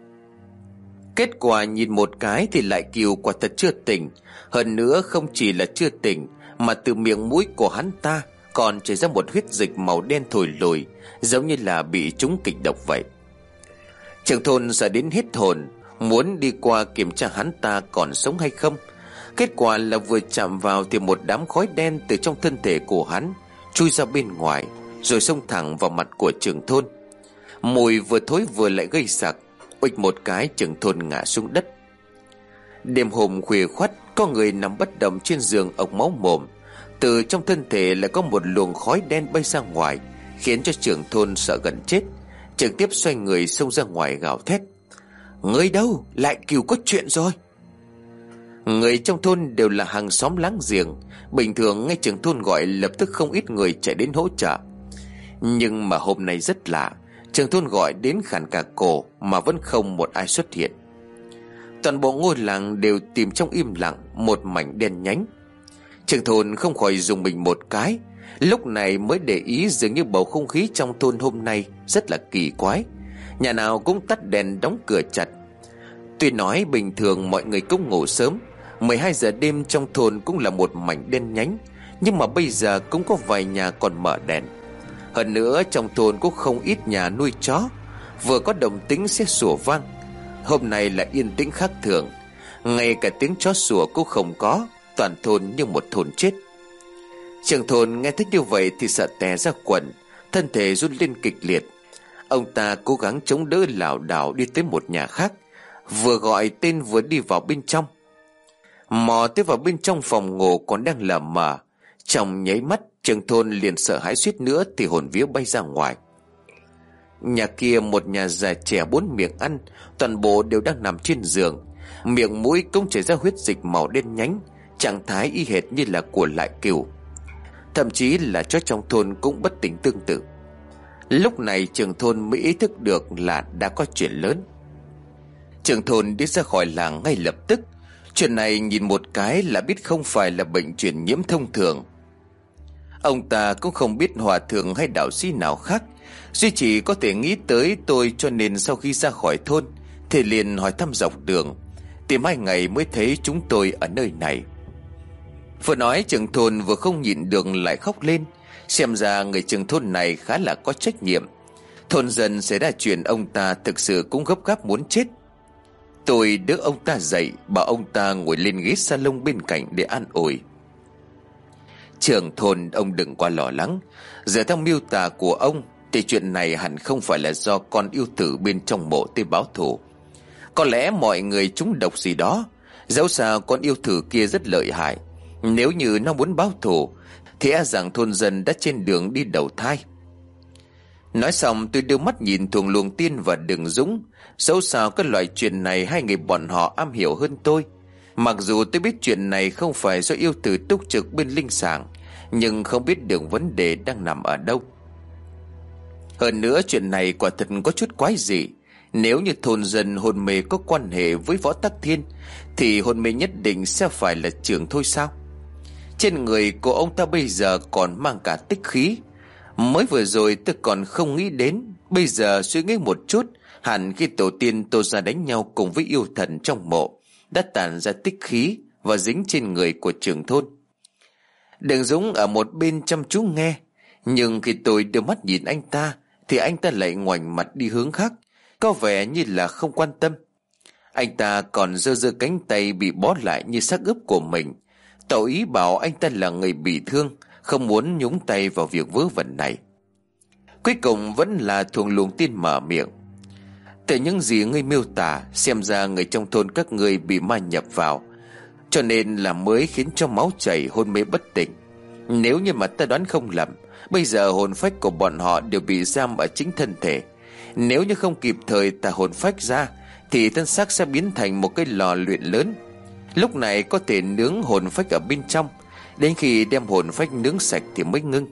Kết quả nhìn một cái thì Lại Kiều quả thật chưa tỉnh. Hơn nữa không chỉ là chưa tỉnh, mà từ miệng mũi của hắn ta còn chảy ra một huyết dịch màu đen thổi lùi, giống như là bị trúng kịch độc vậy. Trưởng thôn sợ đến hết hồn, muốn đi qua kiểm tra hắn ta còn sống hay không. Kết quả là vừa chạm vào thì một đám khói đen từ trong thân thể của hắn chui ra bên ngoài, rồi xông thẳng vào mặt của trưởng thôn. Mùi vừa thối vừa lại gây sặc, uịch một cái trưởng thôn ngã xuống đất. Đêm hôm khuya khoắt, có người nằm bất động trên giường ộc máu mồm. Từ trong thân thể lại có một luồng khói đen bay ra ngoài, khiến cho trưởng thôn sợ gần chết, trực tiếp xoay người xông ra ngoài gào thét. Người đâu? Lại Kiều có chuyện rồi. Người trong thôn đều là hàng xóm láng giềng, bình thường ngay trưởng thôn gọi lập tức không ít người chạy đến hỗ trợ. Nhưng mà hôm nay rất lạ, trưởng thôn gọi đến khản cả cổ mà vẫn không một ai xuất hiện. Toàn bộ ngôi làng đều tìm trong im lặng, một mảnh đen nhánh. Trưởng thôn không khỏi dùng mình một cái, lúc này mới để ý dường như bầu không khí trong thôn hôm nay rất là kỳ quái. Nhà nào cũng tắt đèn đóng cửa chặt. Tuy nói bình thường mọi người cũng ngủ sớm, mười hai giờ đêm trong thôn cũng là một mảnh đen nhánh, nhưng mà bây giờ cũng có vài nhà còn mở đèn. Hơn nữa trong thôn cũng không ít nhà nuôi chó, vừa có động tĩnh sẽ sủa vang. Hôm nay là yên tĩnh khác thường, ngay cả tiếng chó sủa cũng không có, toàn thôn như một thôn chết. Trưởng thôn nghe thấy như vậy thì sợ tè ra quần, thân thể run lên kịch liệt. Ông ta cố gắng chống đỡ lảo đảo đi tới một nhà khác, vừa gọi tên vừa đi vào bên trong. Mò tới vào bên trong phòng ngủ còn đang lờ mờ, trong nháy mắt trưởng thôn liền sợ hãi suýt nữa thì hồn vía bay ra ngoài. Nhà kia một nhà già trẻ bốn miệng ăn, toàn bộ đều đang nằm trên giường, miệng mũi cũng chảy ra huyết dịch màu đen nhánh, trạng thái y hệt như là của Lại Kiều. Thậm chí là chó trong thôn cũng bất tỉnh tương tự. Lúc này trưởng thôn mới ý thức được là đã có chuyện lớn. Trưởng thôn đi ra khỏi làng ngay lập tức. Chuyện này nhìn một cái là biết không phải là bệnh truyền nhiễm thông thường. Ông ta cũng không biết hòa thượng hay đạo sĩ nào khác, duy chỉ có thể nghĩ tới tôi, cho nên sau khi ra khỏi thôn thì liền hỏi thăm dọc đường, tìm hai ngày mới thấy chúng tôi ở nơi này. Vừa nói trưởng thôn vừa không nhịn được lại khóc lên. Xem ra người trưởng thôn này khá là có trách nhiệm. Thôn dân xảy ra chuyện ông ta thực sự cũng gấp gáp muốn chết. Tôi đỡ ông ta dậy, bảo ông ta ngồi lên ghế salon bên cạnh để an ủi. Trưởng thôn, ông đừng quá lo lắng. Dựa theo miêu tả của ông thì chuyện này hẳn không phải là do con yêu tử bên trong mộ tới báo thù. Có lẽ mọi người trúng độc gì đó. Dẫu sao con yêu tử kia rất lợi hại. Nếu như nó muốn báo thù thì e rằng thôn dân đã trên đường đi đầu thai. Nói xong tôi đưa mắt nhìn Thuồng Luồng Tiên và Đường Dũng. Dẫu sao cái loại chuyện này hai người bọn họ am hiểu hơn tôi. Mặc dù tôi biết chuyện này không phải do yêu tử túc trực bên linh sàng, nhưng không biết được vấn đề đang nằm ở đâu. Hơn nữa chuyện này quả thật có chút quái dị. Nếu như thôn dân hồn mê có quan hệ với Võ Tắc Thiên thì hồn mê nhất định sẽ phải là trưởng thôi sao? Trên người của ông ta bây giờ còn mang cả tích khí. Mới vừa rồi tôi còn không nghĩ đến, bây giờ suy nghĩ một chút, hẳn khi tổ tiên Tô ra đánh nhau cùng với yêu thần trong mộ đã tản ra tích khí và dính trên người của trưởng thôn. Đường Dũng ở một bên chăm chú nghe, nhưng khi tôi đưa mắt nhìn anh ta thì anh ta lại ngoảnh mặt đi hướng khác, có vẻ như là không quan tâm. Anh ta còn giơ giơ cánh tay bị bó lại như xác ướp của mình, tỏ ý bảo anh ta là người bị thương, không muốn nhúng tay vào việc vớ vẩn này. Cuối cùng vẫn là Thuồng Luồng Tiên mở miệng. Từ những gì ngươi miêu tả, xem ra người trong thôn các ngươi bị ma nhập vào, cho nên là mới khiến cho máu chảy hôn mê bất tỉnh. Nếu như mà ta đoán không lầm, bây giờ hồn phách của bọn họ đều bị giam ở chính thân thể. Nếu như không kịp thời tả hồn phách ra thì thân xác sẽ biến thành một cái lò luyện lớn. Lúc này có thể nướng hồn phách ở bên trong, đến khi đem hồn phách nướng sạch thì mới ngưng.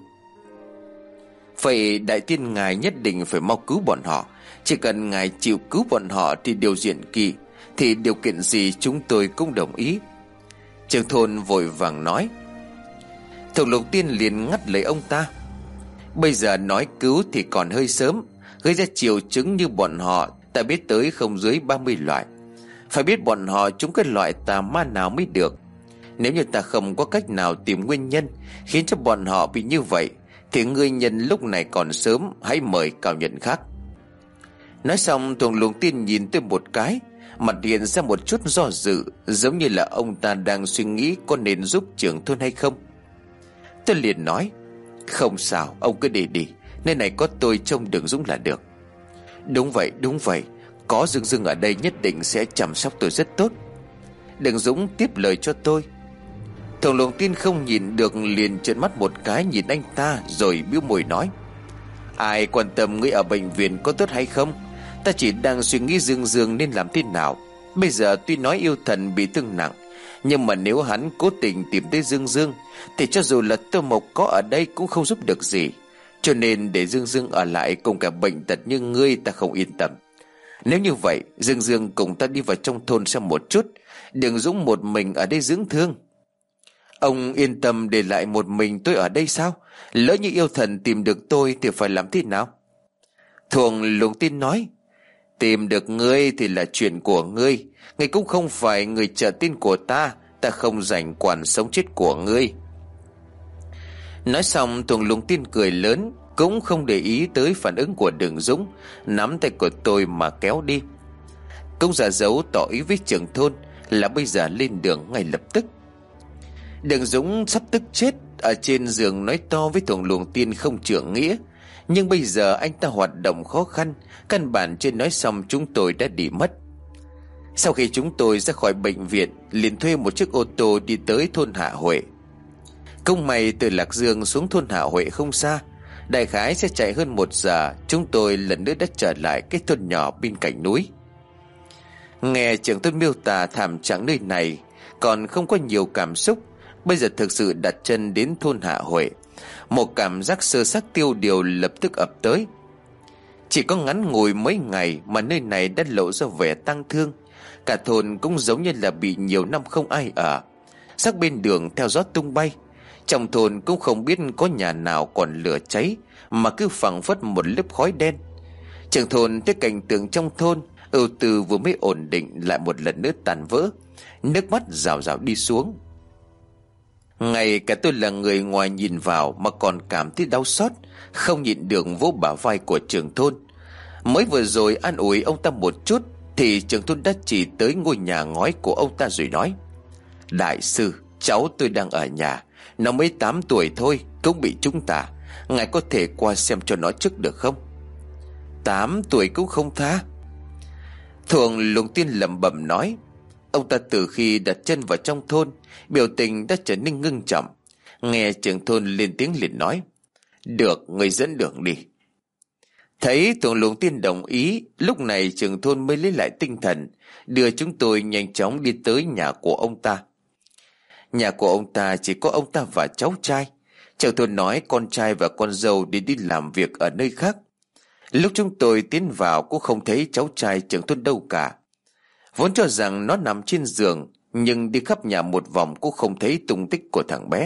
Vậy đại tiên ngài nhất định phải mau cứu bọn họ. Chỉ cần ngài chịu cứu bọn họ thì điều diện kỳ, thì điều kiện gì chúng tôi cũng đồng ý. Trưởng thôn vội vàng nói. Thuồng Luồng Tiên liền ngắt lời ông ta. Bây giờ nói cứu thì còn hơi sớm. Gây ra triệu chứng như bọn họ ta biết tới không dưới ba mươi loại. Phải biết bọn họ chúng cái loại tà ma nào mới được. Nếu như ta không có cách nào tìm nguyên nhân khiến cho bọn họ bị như vậy thì ngươi nhân lúc này còn sớm hãy mời cao nhân khác. Nói xong Thuồng Luồng Tiên nhìn tôi một cái, mặt hiện ra một chút do dự, giống như là ông ta đang suy nghĩ có nên giúp trưởng thôn hay không. Tôi liền nói, không sao, ông cứ đi đi, nơi này có tôi trông Đường Dũng là được. Đúng vậy, đúng vậy, có Dương Dương ở đây nhất định sẽ chăm sóc tôi rất tốt. Đường Dũng tiếp lời cho tôi. Thuồng Luồng Tiên không nhìn được liền trợn mắt một cái nhìn anh ta, rồi bĩu môi nói, ai quan tâm ngươi ở bệnh viện có tốt hay không, ta chỉ đang suy nghĩ Dương Dương nên làm thế nào. Bây giờ tuy nói yêu thần bị thương nặng, nhưng mà nếu hắn cố tình tìm tới Dương Dương thì cho dù là Tô Mộc có ở đây cũng không giúp được gì. Cho nên để Dương Dương ở lại cùng cả bệnh tật như ngươi ta không yên tâm. Nếu như vậy, Dương Dương cùng ta đi vào trong thôn xem một chút, Đường Dũng một mình ở đây dưỡng thương. Ông yên tâm để lại một mình tôi ở đây sao? Lỡ như yêu thần tìm được tôi thì phải làm thế nào? Thuồng Luồng Tiên nói, tìm được ngươi thì là chuyện của ngươi, ngươi cũng không phải người trợ tin của ta, ta không rảnh quản sống chết của ngươi. Nói xong Thuồng Luồng Tiên cười lớn, cũng không để ý tới phản ứng của Đường Dũng, nắm tay của tôi mà kéo đi. Cũng giả dấu tỏ ý với trưởng thôn là bây giờ lên đường ngay lập tức. Đường Dũng sắp tức chết, ở trên giường nói to với Thuồng Luồng Tiên không trưởng nghĩa. Nhưng bây giờ anh ta hoạt động khó khăn, căn bản chưa nói xong chúng tôi đã đi mất. Sau khi chúng tôi ra khỏi bệnh viện, liền thuê một chiếc ô tô đi tới thôn Hạ Huệ. Không may từ Lạc Dương xuống thôn Hạ Huệ không xa, đại khái sẽ chạy hơn một giờ, chúng tôi lần nữa đã trở lại cái thôn nhỏ bên cạnh núi. Nghe trưởng thôn miêu tả thảm trạng nơi này, còn không có nhiều cảm xúc. Bây giờ thực sự đặt chân đến thôn Hạ Huệ, một cảm giác sơ xác tiêu điều lập tức ập tới. Chỉ có ngắn ngủi mấy ngày mà nơi này đã lộ ra vẻ tang thương. Cả thôn cũng giống như là bị nhiều năm không ai ở, xác bên đường theo gió tung bay. Trong thôn cũng không biết có nhà nào còn lửa cháy, mà cứ phảng phất một lớp khói đen. Trưởng thôn thấy cảnh tượng trong thôn, ưu tư vừa mới ổn định lại một lần nữa tàn vỡ, nước mắt rào rào đi xuống. Ngay cả tôi là người ngoài nhìn vào mà còn cảm thấy đau xót, không nhịn được vỗ bả vai của trưởng thôn. Mới vừa rồi an ủi ông ta một chút thì trưởng thôn đã chỉ tới ngôi nhà ngói của ông ta rồi nói: Đại sư, cháu tôi đang ở nhà, nó mới tám tuổi thôi, cũng bị chúng ta, ngài có thể qua xem cho nó trước được không? Tám tuổi cũng không tha? Thường Luồng Tiên lẩm bẩm nói. Ông ta từ khi đặt chân vào trong thôn, biểu tình đã trở nên ngưng trọng. Nghe trưởng thôn lên tiếng liền nói: Được, người dẫn đường đi. Thấy Thường Luồng Tiên đồng ý, lúc này trưởng thôn mới lấy lại tinh thần, đưa chúng tôi nhanh chóng đi tới nhà của ông ta. Nhà của ông ta chỉ có ông ta và cháu trai. Trưởng thôn nói con trai và con dâu đi đi làm việc ở nơi khác. Lúc chúng tôi tiến vào cũng không thấy cháu trai trưởng thôn đâu cả. Vốn cho rằng nó nằm trên giường, nhưng đi khắp nhà một vòng cũng không thấy tung tích của thằng bé.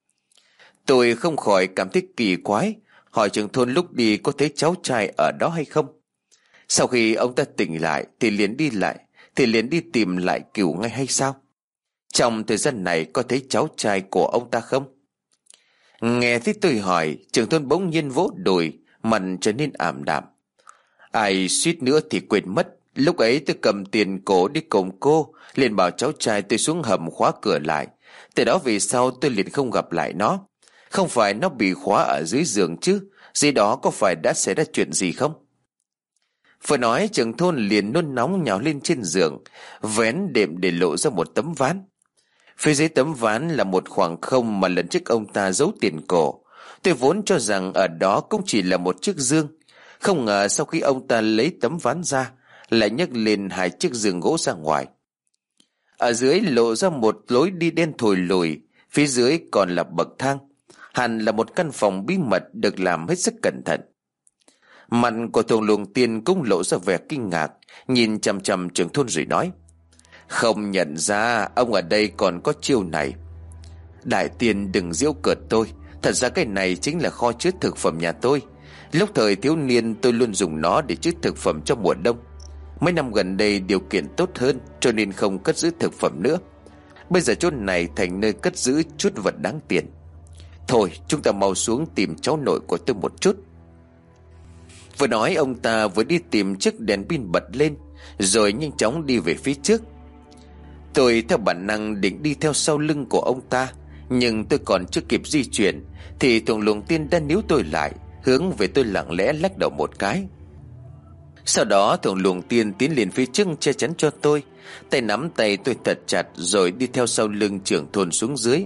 Tôi không khỏi cảm thấy kỳ quái, hỏi trưởng thôn lúc đi có thấy cháu trai ở đó hay không. Sau khi ông ta tỉnh lại thì liền đi lại Thì liền đi tìm lại Cửu ngay hay sao? Trong thời gian này có thấy cháu trai của ông ta không? Nghe thấy tôi hỏi, trưởng thôn bỗng nhiên vỗ đùi, mặt trở nên ảm đạm. Ai suýt nữa thì quên mất, lúc ấy tôi cầm tiền cổ đi cùng cô, liền bảo cháu trai tôi xuống hầm khóa cửa lại. Từ đó về sau tôi liền không gặp lại nó. Không phải nó bị khóa ở dưới giường chứ? Dưới đó có phải đã xảy ra chuyện gì không? Vừa nói trưởng thôn liền nôn nóng nhào lên trên giường, vén đệm để lộ ra một tấm ván. Phía dưới tấm ván là một khoảng không mà lần trước ông ta giấu tiền cổ. Tôi vốn cho rằng ở đó cũng chỉ là một chiếc giường, không ngờ sau khi ông ta lấy tấm ván ra, lại nhấc lên hai chiếc giường gỗ ra ngoài. Ở dưới lộ ra một lối đi đen thùi lùi, phía dưới còn là bậc thang. Hẳn là một căn phòng bí mật được làm hết sức cẩn thận. Mặt của Thường Luồng Tiên cũng lộ ra vẻ kinh ngạc, nhìn chằm chằm trưởng thôn rồi nói: Không nhận ra ông ở đây còn có chiêu này. Đại tiên đừng giễu cợt tôi, thật ra cái này chính là kho chứa thực phẩm nhà tôi. Lúc thời thiếu niên tôi luôn dùng nó để chứa thực phẩm cho mùa đông. Mấy năm gần đây điều kiện tốt hơn cho nên không cất giữ thực phẩm nữa. Bây giờ chỗ này thành nơi cất giữ chút vật đáng tiền. Thôi chúng ta mau xuống tìm cháu nội của tôi một chút. Vừa nói ông ta vừa đi tìm chiếc đèn pin bật lên, rồi nhanh chóng đi về phía trước. Tôi theo bản năng định đi theo sau lưng của ông ta, nhưng tôi còn chưa kịp di chuyển thì Thường Luồng Tiên đã níu tôi lại, hướng về tôi lặng lẽ lắc đầu một cái. Sau đó Thường Luồng Tiên tiến lên phía trước che chắn cho tôi, tay nắm tay tôi thật chặt rồi đi theo sau lưng trưởng thôn xuống dưới.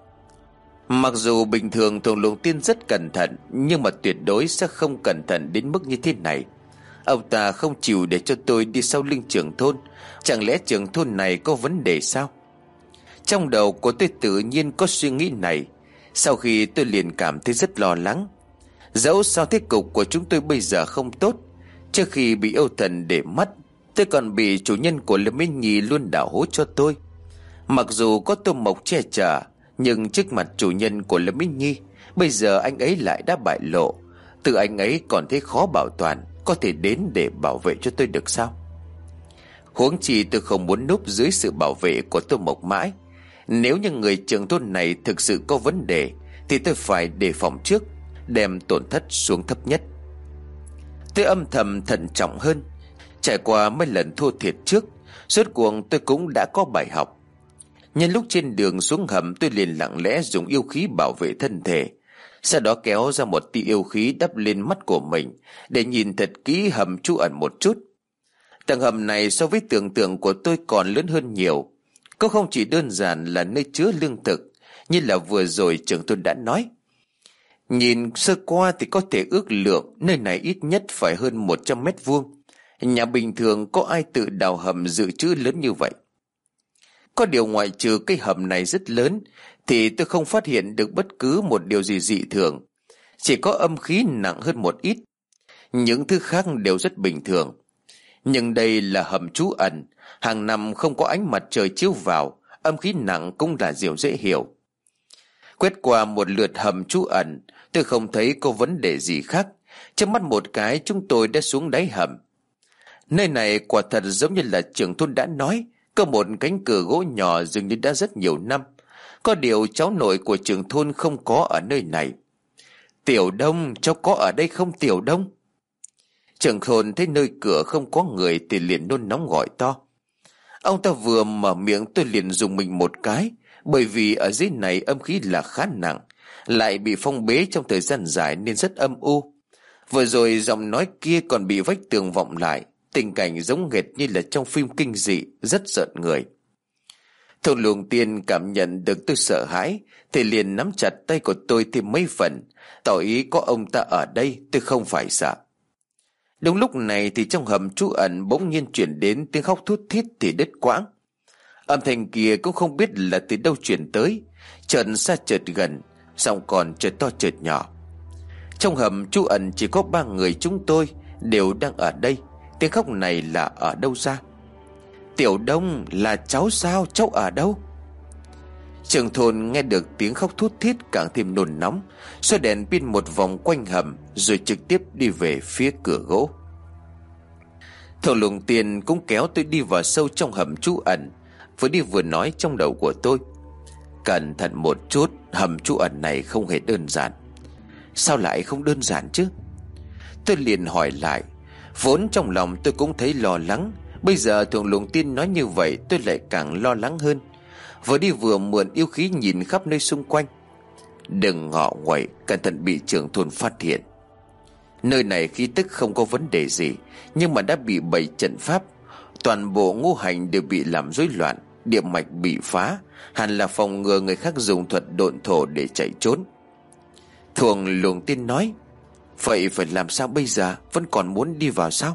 Mặc dù bình thường Thường Luồng Tiên rất cẩn thận, nhưng mà tuyệt đối sẽ không cẩn thận đến mức như thế này. Ông ta không chịu để cho tôi đi sau lưng trưởng thôn. Chẳng lẽ trưởng thôn này có vấn đề sao? Trong đầu của tôi tự nhiên có suy nghĩ này. Sau khi tôi liền cảm thấy rất lo lắng. Dẫu sao thế cục của chúng tôi bây giờ không tốt. Trước khi bị yêu thần để mắt, tôi còn bị chủ nhân của Lâm Minh Nhi luôn đảo hố cho tôi. Mặc dù có Tô Mộc che chở, nhưng trước mặt chủ nhân của Lâm Minh Nhi, bây giờ anh ấy lại đã bại lộ. Tự anh ấy còn thấy khó bảo toàn, có thể đến để bảo vệ cho tôi được sao? Huống chi tôi không muốn núp dưới sự bảo vệ của Tô Mộc mãi. Nếu như người trưởng thôn này thực sự có vấn đề thì tôi phải đề phòng trước, đem tổn thất xuống thấp nhất. Tôi âm thầm thận trọng hơn. Trải qua mấy lần thua thiệt trước, rốt cuộc tôi cũng đã có bài học. Nhân lúc trên đường xuống hầm, tôi liền lặng lẽ dùng yêu khí bảo vệ thân thể, sau đó kéo ra một tia yêu khí đắp lên mắt của mình để nhìn thật kỹ hầm trú ẩn một chút. Tầng hầm này so với tưởng tượng của tôi còn lớn hơn nhiều. Có không chỉ đơn giản là nơi chứa lương thực, như là vừa rồi trưởng thôn đã nói. Nhìn sơ qua thì có thể ước lượng nơi này ít nhất phải hơn một trăm mét vuông. Nhà bình thường có ai tự đào hầm dự trữ lớn như vậy? Có điều ngoại trừ cái hầm này rất lớn thì tôi không phát hiện được bất cứ một điều gì dị thường. Chỉ có âm khí nặng hơn một ít. Những thứ khác đều rất bình thường. Nhưng đây là hầm trú ẩn, hàng năm không có ánh mặt trời chiếu vào, âm khí nặng cũng là điều dễ hiểu. Quét qua một lượt hầm trú ẩn, tôi không thấy có vấn đề gì khác. Trước mắt một cái chúng tôi đã xuống đáy hầm. Nơi này quả thật giống như là trưởng thôn đã nói, có một cánh cửa gỗ nhỏ dường như đã rất nhiều năm. Có điều cháu nội của trưởng thôn không có ở nơi này. Tiểu Đông, cháu có ở đây không Tiểu Đông? Trưởng thôn thấy nơi cửa không có người thì liền nôn nóng gọi to. Ông ta vừa mở miệng tôi liền dùng mình một cái, bởi vì ở dưới này âm khí là khá nặng, lại bị phong bế trong thời gian dài nên rất âm u. Vừa rồi giọng nói kia còn bị vách tường vọng lại, tình cảnh giống hệt như là trong phim kinh dị, rất giận người. Thôn Luồng Tiên cảm nhận được tôi sợ hãi thì liền nắm chặt tay của tôi thêm mấy phần, tỏ ý có ông ta ở đây tôi không phải sợ. Đúng lúc này thì trong hầm trú ẩn bỗng nhiên chuyển đến tiếng khóc thút thít thì đứt quãng. Âm thanh kia cũng không biết là từ đâu chuyển tới, chợt xa chợt gần, giọng còn chợt to chợt nhỏ. Trong hầm trú ẩn chỉ có ba người chúng tôi đều đang ở đây. Tiếng khóc này là ở đâu ra? Tiểu Đông, là cháu sao? Cháu ở đâu? Trưởng thôn nghe được tiếng khóc thút thít càng thêm nôn nóng, xoay đèn pin một vòng quanh hầm rồi trực tiếp đi về phía cửa gỗ. Thôn Luồng Tiên cũng kéo tôi đi vào sâu trong hầm trú ẩn, vừa đi vừa nói trong đầu của tôi: cẩn thận một chút, hầm trú ẩn này không hề đơn giản. Sao lại không đơn giản chứ? Tôi liền hỏi lại. Vốn trong lòng tôi cũng thấy lo lắng, bây giờ Thôn Luồng Tiên nói như vậy tôi lại càng lo lắng hơn. Vừa đi vừa mượn yêu khí nhìn khắp nơi xung quanh. Đừng ngọ nguậy, cẩn thận bị trưởng thôn phát hiện. Nơi này khí tức không có vấn đề gì, nhưng mà đã bị bày trận pháp. Toàn bộ ngũ hành đều bị làm rối loạn, địa mạch bị phá, hẳn là phòng ngừa người khác dùng thuật độn thổ để chạy trốn. Thôn Luồng Tiên nói: vậy phải làm sao bây giờ? Vẫn còn muốn đi vào sao?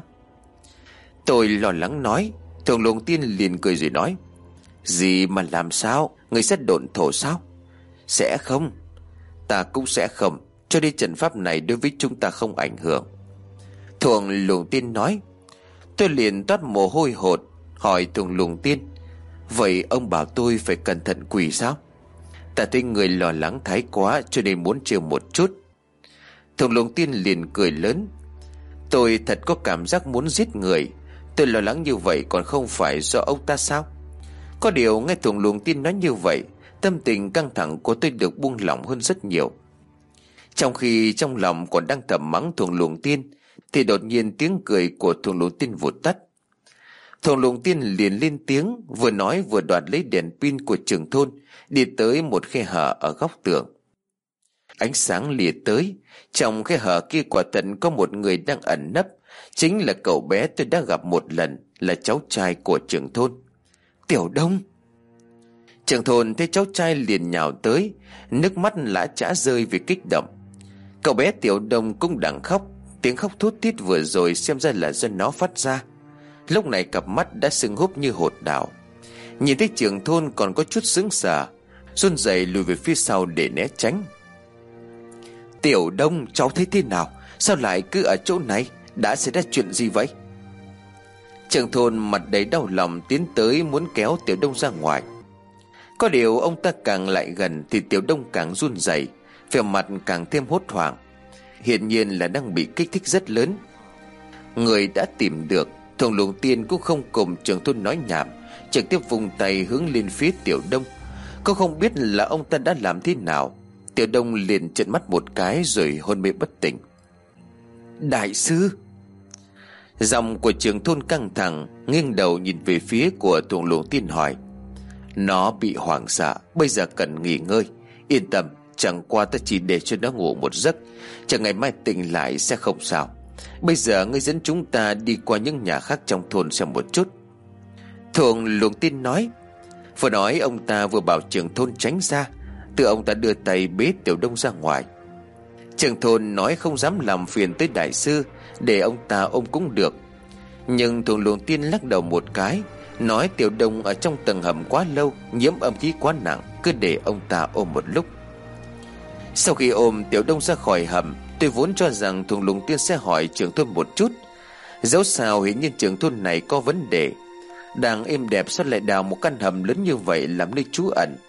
Tôi lo lắng nói. Thôn Luồng Tiên liền cười rồi nói: gì mà làm sao? Người sẽ độn thổ sao? Sẽ không. Ta cũng sẽ không, cho đi trận pháp này đối với chúng ta không ảnh hưởng. Thôn Luồng Tiên nói. Tôi liền toát mồ hôi hột, hỏi Thôn Luồng Tiên: vậy ông bảo tôi phải cẩn thận quỷ sao? Ta thấy người lo lắng thái quá cho nên muốn trêu một chút. Thôn Luồng Tiên liền cười lớn: tôi thật có cảm giác muốn giết người. Tôi lo lắng như vậy còn không phải do ông ta sao? Có điều nghe Thôn Luồng Tiên nói như vậy, tâm tình căng thẳng của tôi được buông lỏng hơn rất nhiều. Trong khi trong lòng còn đang thầm mắng Thôn Luồng Tiên thì đột nhiên tiếng cười của Thôn Luồng Tiên vụt tắt. Thôn Luồng Tiên liền lên tiếng, vừa nói vừa đoạt lấy đèn pin của trưởng thôn, đi tới một khe hở ở góc tường. Ánh sáng lìa tới, trong khe hở kia quả thật có một người đang ẩn nấp, chính là cậu bé tôi đã gặp một lần, là cháu trai của trưởng thôn. Tiểu Đông. Trưởng thôn thấy cháu trai liền nhào tới, nước mắt lã chã rơi vì kích động. Cậu bé Tiểu Đông cũng đang khóc, tiếng khóc thút thít vừa rồi xem ra là do nó phát ra. Lúc này cặp mắt đã sưng húp như hột đào. Nhìn thấy trưởng thôn còn có chút sững sờ, run rẩy lùi về phía sau để né tránh. Tiểu Đông, cháu thấy thế nào? Sao lại cứ ở chỗ này? Đã xảy ra chuyện gì vậy? Trưởng thôn mặt đầy đau lòng tiến tới muốn kéo Tiểu Đông ra ngoài. Có điều ông ta càng lại gần thì Tiểu Đông càng run rẩy, vẻ mặt càng thêm hốt hoảng. Hiển nhiên là đang bị kích thích rất lớn. Người đã tìm được. Thôn Luồng Tiên cũng không cùng trưởng thôn nói nhảm, trực tiếp vùng tay hướng lên phía Tiểu Đông. Cô không biết là ông ta đã làm thế nào. Tiểu Đông liền trợn mắt một cái rồi hôn mê bất tỉnh. Đại sư. Giọng của trưởng thôn căng thẳng, nghiêng đầu nhìn về phía của Thôn Luồng Tiên hỏi: nó bị hoảng sợ, bây giờ cần nghỉ ngơi. Yên tâm, chẳng qua ta chỉ để cho nó ngủ một giấc, chờ ngày mai tỉnh lại sẽ không sao. Bây giờ ngươi dẫn chúng ta đi qua những nhà khác trong thôn xem một chút. Thôn Luồng Tiên nói. Vừa nói ông ta vừa bảo trưởng thôn tránh ra, tự ông ta đưa tay bế Tiểu Đông ra ngoài. Trưởng thôn nói không dám làm phiền tới đại sư, để ông ta ôm cũng được. Nhưng Thôn Luồng Tiên lắc đầu một cái, nói Tiểu Đông ở trong tầng hầm quá lâu, nhiễm âm khí quá nặng, cứ để ông ta ôm một lúc. Sau khi ôm Tiểu Đông ra khỏi hầm, tôi vốn cho rằng Thôn Luồng Tiên sẽ hỏi trưởng thôn một chút. Dẫu sao hiển nhiên trưởng thôn này có vấn đề. Đang êm đẹp sao lại đào một căn hầm lớn như vậy làm nơi trú ẩn.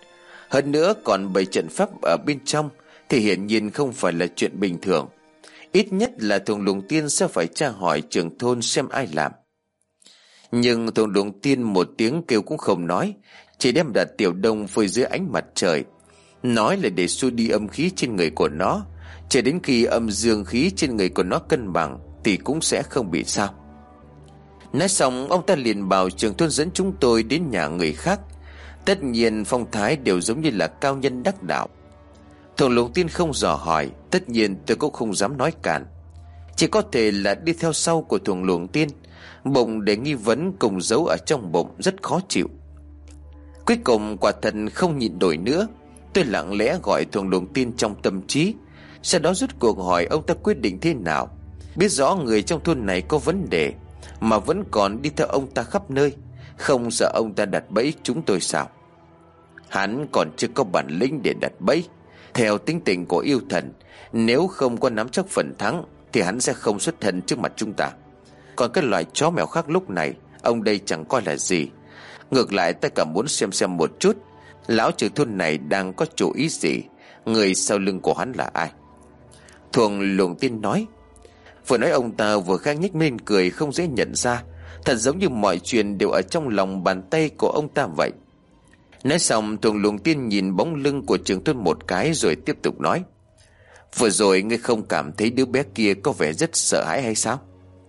Hơn nữa còn bày trận pháp ở bên trong thì hiển nhiên không phải là chuyện bình thường. Ít nhất là Thùng Lũng Tiên sẽ phải tra hỏi trưởng thôn xem ai làm. Nhưng Thùng Lũng Tiên một tiếng kêu cũng không nói, chỉ đem đặt Tiểu Đông phơi dưới ánh mặt trời, nói là để xua đi âm khí trên người của nó. Cho đến khi âm dương khí trên người của nó cân bằng thì cũng sẽ không bị sao. Nói xong ông ta liền bảo trưởng thôn dẫn chúng tôi đến nhà người khác. Tất nhiên phong thái đều giống như là cao nhân đắc đạo. Thùng Lũng Tiên không dò hỏi, tất nhiên tôi cũng không dám nói cản, chỉ có thể là đi theo sau của Thùng Lũng Tiên. Bụng để nghi vấn cùng giấu ở trong bụng rất khó chịu. Cuối cùng quả thật không nhịn nổi nữa, tôi lặng lẽ gọi Thùng Lũng Tiên trong tâm trí, sau đó rút cuộc hỏi ông ta quyết định thế nào. Biết rõ người trong thôn này có vấn đề mà vẫn còn đi theo ông ta khắp nơi, không sợ ông ta đặt bẫy chúng tôi sao? Hắn còn chưa có bản lĩnh để đặt bẫy. Theo tính tình của yêu thần, nếu không có nắm chắc phần thắng thì hắn sẽ không xuất thân trước mặt chúng ta. Còn cái loại chó mèo khác lúc này ông đây chẳng coi là gì. Ngược lại ta cả muốn xem xem một chút lão trưởng thôn này đang có chủ ý gì, người sau lưng của hắn là ai. Thùng Lũng Tiên nói. Vừa nói ông ta vừa khang nhếch lên cười không dễ nhận ra, thật giống như mọi chuyện đều ở trong lòng bàn tay của ông ta vậy. Nói xong Thùng Lũng Tiên nhìn bóng lưng của trưởng thôn một cái rồi tiếp tục nói. Vừa rồi ngươi không cảm thấy đứa bé kia có vẻ rất sợ hãi hay sao?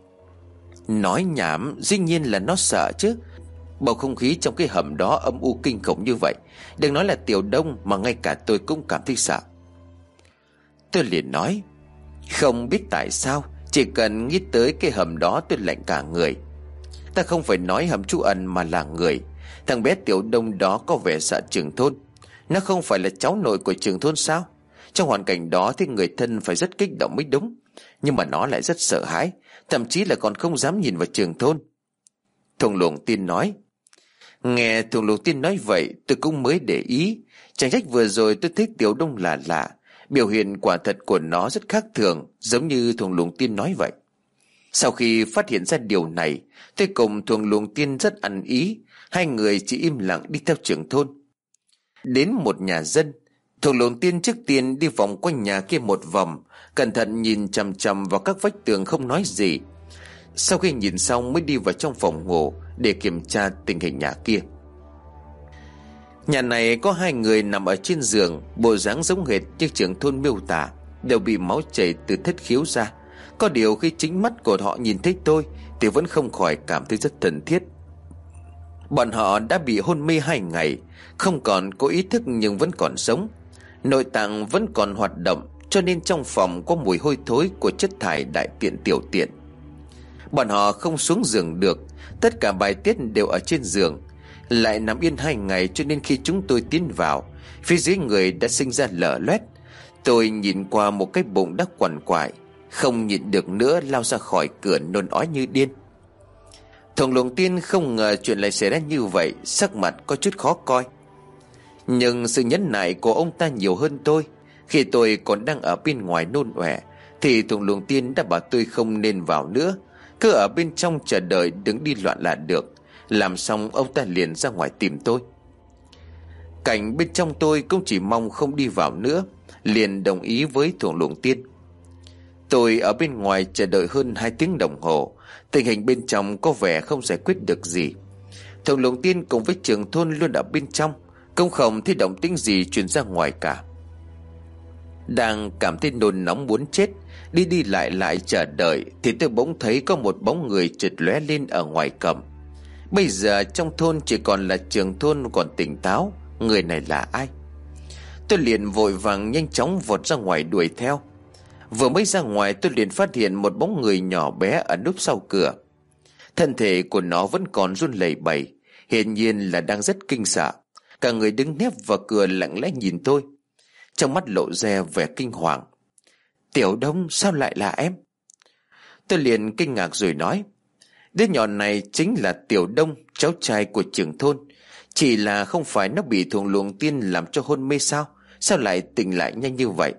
Nói nhảm, dĩ nhiên là nó sợ chứ. Bầu không khí trong cái hầm đó âm u kinh khủng như vậy, đừng nói là Tiểu Đông mà ngay cả tôi cũng cảm thấy sợ. Tôi liền nói, không biết tại sao, chỉ cần nghĩ tới cái hầm đó tôi lạnh cả người. Ta không phải nói hầm trú ẩn mà là người. Thằng bé Tiểu Đông đó có vẻ sợ trưởng thôn. Nó không phải là cháu nội của trưởng thôn sao? Trong hoàn cảnh đó thì người thân phải rất kích động mới đúng. Nhưng mà nó lại rất sợ hãi, thậm chí là còn không dám nhìn vào trưởng thôn. Thùng Lũng Tiên nói. Nghe Thùng Lũng Tiên nói vậy tôi cũng mới để ý. Chẳng trách vừa rồi tôi thấy Tiểu Đông là lạ. Biểu hiện quả thật của nó rất khác thường, giống như Thùng Lũng Tiên nói vậy. Sau khi phát hiện ra điều này, tôi cùng Thùng Lũng Tiên rất ăn ý. Hai người chỉ im lặng đi theo trưởng thôn. Đến một nhà dân, Thùng Lũng Tiên trước tiên đi vòng quanh nhà kia một vòng, cẩn thận nhìn chằm chằm vào các vách tường không nói gì. Sau khi nhìn xong mới đi vào trong phòng ngủ để kiểm tra tình hình nhà kia. Nhà này có hai người nằm ở trên giường, bộ dáng giống hệt như trưởng thôn miêu tả, đều bị máu chảy từ thất khiếu ra. Có điều khi chính mắt của họ nhìn thấy tôi thì vẫn không khỏi cảm thấy rất thân thiết. Bọn họ đã bị hôn mê hai ngày, không còn có ý thức nhưng vẫn còn sống. Nội tạng vẫn còn hoạt động, cho nên trong phòng có mùi hôi thối của chất thải đại tiện tiểu tiện. Bọn họ không xuống giường được, tất cả bài tiết đều ở trên giường. Lại nằm yên hai ngày cho nên khi chúng tôi tiến vào, phía dưới người đã sinh ra lở loét. Tôi nhìn qua một cái bụng đã quằn quại, không nhịn được nữa lao ra khỏi cửa nôn ói như điên. Thùng Lũng Tiên không ngờ chuyện lại xảy ra như vậy, sắc mặt có chút khó coi. Nhưng sự nhẫn nại của ông ta nhiều hơn tôi. Khi tôi còn đang ở bên ngoài nôn ọe thì Thùng Lũng Tiên đã bảo tôi không nên vào nữa, cứ ở bên trong chờ đợi đứng đi loạn là được. Làm xong ông ta liền ra ngoài tìm tôi. Cảnh bên trong tôi cũng chỉ mong không đi vào nữa, liền đồng ý với Thùng Lũng Tiên. Tôi ở bên ngoài chờ đợi hơn hai tiếng đồng hồ. Tình hình bên trong có vẻ không giải quyết được gì. Thùng Lũng Tiên cùng với trưởng thôn luôn ở bên trong, cũng không thấy động tĩnh gì truyền ra ngoài cả. Đang cảm thấy nôn nóng muốn chết, đi đi lại lại chờ đợi thì tôi bỗng thấy có một bóng người chợt lóe lên ở ngoài cổng. Bây giờ trong thôn chỉ còn là trưởng thôn còn tỉnh táo. Người này là ai? Tôi liền vội vàng nhanh chóng vọt ra ngoài đuổi theo. Vừa mới ra ngoài tôi liền phát hiện một bóng người nhỏ bé ở núp sau cửa. Thân thể của nó vẫn còn run lẩy bẩy, hiển nhiên là đang rất kinh sợ. Cả người đứng nép vào cửa lặng lẽ nhìn tôi, trong mắt lộ ra vẻ kinh hoàng. Tiểu Đông, sao lại là em? Tôi liền kinh ngạc rồi nói, đứa nhỏ này chính là Tiểu Đông, cháu trai của trưởng thôn. Chỉ là không phải nó bị Thùng Lũng Tiên làm cho hôn mê sao? Sao lại tỉnh lại nhanh như vậy?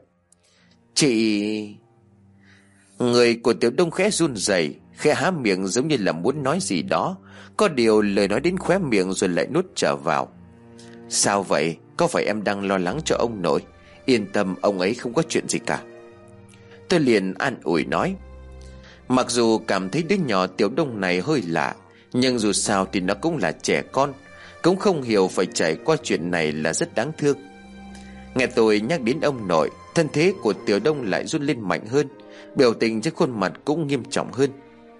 Chị... Người của Tiểu Đông khẽ run rẩy, khẽ há miệng giống như là muốn nói gì đó. Có điều lời nói đến khóe miệng rồi lại nuốt trở vào. Sao vậy? Có phải em đang lo lắng cho ông nội? Yên tâm, ông ấy không có chuyện gì cả. Tôi liền an ủi nói, mặc dù cảm thấy đứa nhỏ Tiểu Đông này hơi lạ, nhưng dù sao thì nó cũng là trẻ con, cũng không hiểu phải trải qua chuyện này là rất đáng thương. Nghe tôi nhắc đến ông nội, thân thế của Tiểu Đông lại run lên mạnh hơn, biểu tình trên khuôn mặt cũng nghiêm trọng hơn.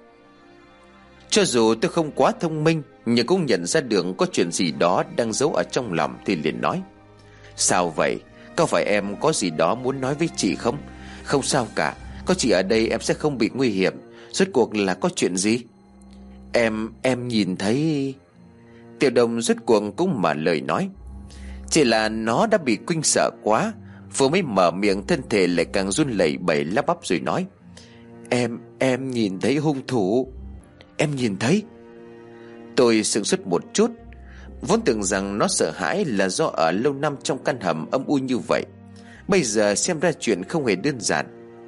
Cho dù tôi không quá thông minh, nhưng cũng nhận ra được có chuyện gì đó đang giấu ở trong lòng, thì liền nói, sao vậy? Có phải em có gì đó muốn nói với chị không? Không sao cả, có chị ở đây em sẽ không bị nguy hiểm. Rốt cuộc là có chuyện gì? Em, em nhìn thấy... Tiểu Đông rốt cuộc cũng mở lời nói, chỉ là nó đã bị kinh sợ quá. Vừa mới mở miệng, thân thể lại càng run lẩy bẩy lắp bắp rồi nói, Em, em nhìn thấy hung thủ. Em nhìn thấy? Tôi sửng sốt một chút. Vốn tưởng rằng nó sợ hãi là do ở lâu năm trong căn hầm âm u như vậy, bây giờ xem ra chuyện không hề đơn giản.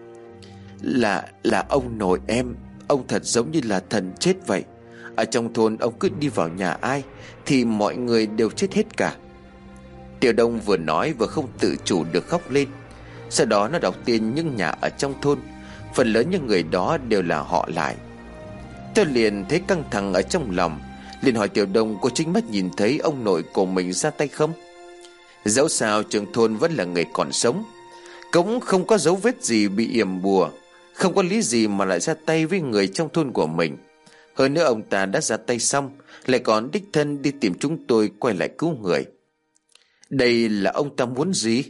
Là, là ông nội em. Ông thật giống như là thần chết vậy. Ở trong thôn ông cứ đi vào nhà ai thì mọi người đều chết hết cả. Tiểu Đông vừa nói vừa không tự chủ được khóc lên. Sau đó nó đọc tên những nhà ở trong thôn. Phần lớn những người đó đều là họ Lại. Tôi liền thấy căng thẳng ở trong lòng, liền hỏi Tiểu Đông có chính mắt nhìn thấy ông nội của mình ra tay không. Dẫu sao trưởng thôn vẫn là người còn sống, cũng không có dấu vết gì bị yểm bùa, không có lý gì mà lại ra tay với người trong thôn của mình. Hơn nữa ông ta đã ra tay xong lại còn đích thân đi tìm chúng tôi quay lại cứu người. Đây là ông ta muốn gì?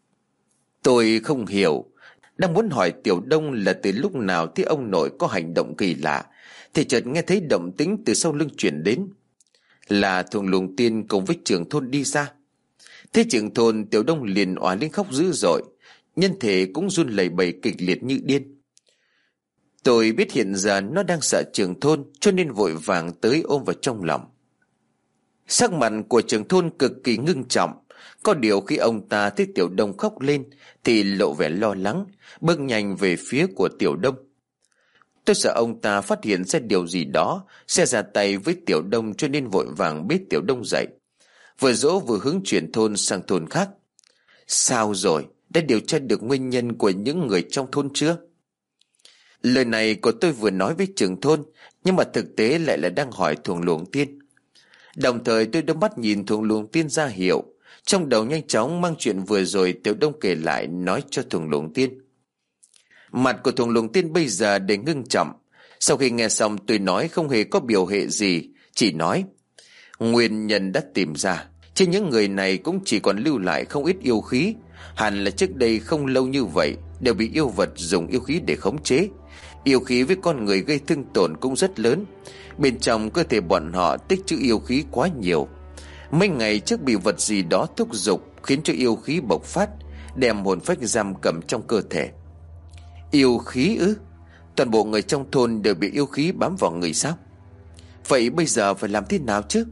Tôi không hiểu. Đang muốn hỏi Tiểu Đông là từ lúc nào thì ông nội có hành động kỳ lạ, thì chợt nghe thấy động tĩnh từ sau lưng chuyển đến. Là Thuồng Luồng Tiên cùng với trưởng thôn đi ra. Thế trưởng thôn, Tiểu Đông liền òa lên khóc dữ dội, nhân thể cũng run lẩy bẩy kịch liệt như điên. Tôi biết hiện giờ nó đang sợ trưởng thôn, cho nên vội vàng tới ôm vào trong lòng. Sắc mặt của trưởng thôn cực kỳ ngưng trọng. Có điều khi ông ta thấy Tiểu Đông khóc lên thì lộ vẻ lo lắng, bước nhanh về phía của Tiểu Đông. Tôi sợ ông ta phát hiện ra điều gì đó sẽ ra tay với Tiểu Đông, cho nên vội vàng bế Tiểu Đông dậy, vừa dỗ vừa hướng chuyển thôn sang thôn khác. Sao rồi? Đã điều tra được nguyên nhân của những người trong thôn chưa? Lời này của tôi vừa nói với trưởng thôn, nhưng mà thực tế lại là đang hỏi Thuồng Luồng Tiên. Đồng thời tôi đưa mắt nhìn Thuồng Luồng Tiên ra hiệu, trong đầu nhanh chóng mang chuyện vừa rồi Tiểu Đông kể lại nói cho Thuồng Luồng Tiên. Mặt của Thuồng Luồng Tiên bây giờ để ngưng trọng. Sau khi nghe xong tôi nói không hề có biểu hệ gì, chỉ nói, nguyên nhân đã tìm ra. Trên những người này cũng chỉ còn lưu lại không ít yêu khí, hẳn là trước đây không lâu như vậy đều bị yêu vật dùng yêu khí để khống chế. Yêu khí với con người gây thương tổn cũng rất lớn. Bên trong cơ thể bọn họ tích trữ yêu khí quá nhiều. Mấy ngày trước bị vật gì đó thúc giục, khiến cho yêu khí bộc phát, đem hồn phách giam cầm trong cơ thể. Yêu khí ư? Toàn bộ người trong thôn đều bị yêu khí bám vào người sao? Vậy bây giờ phải làm thế nào chứ?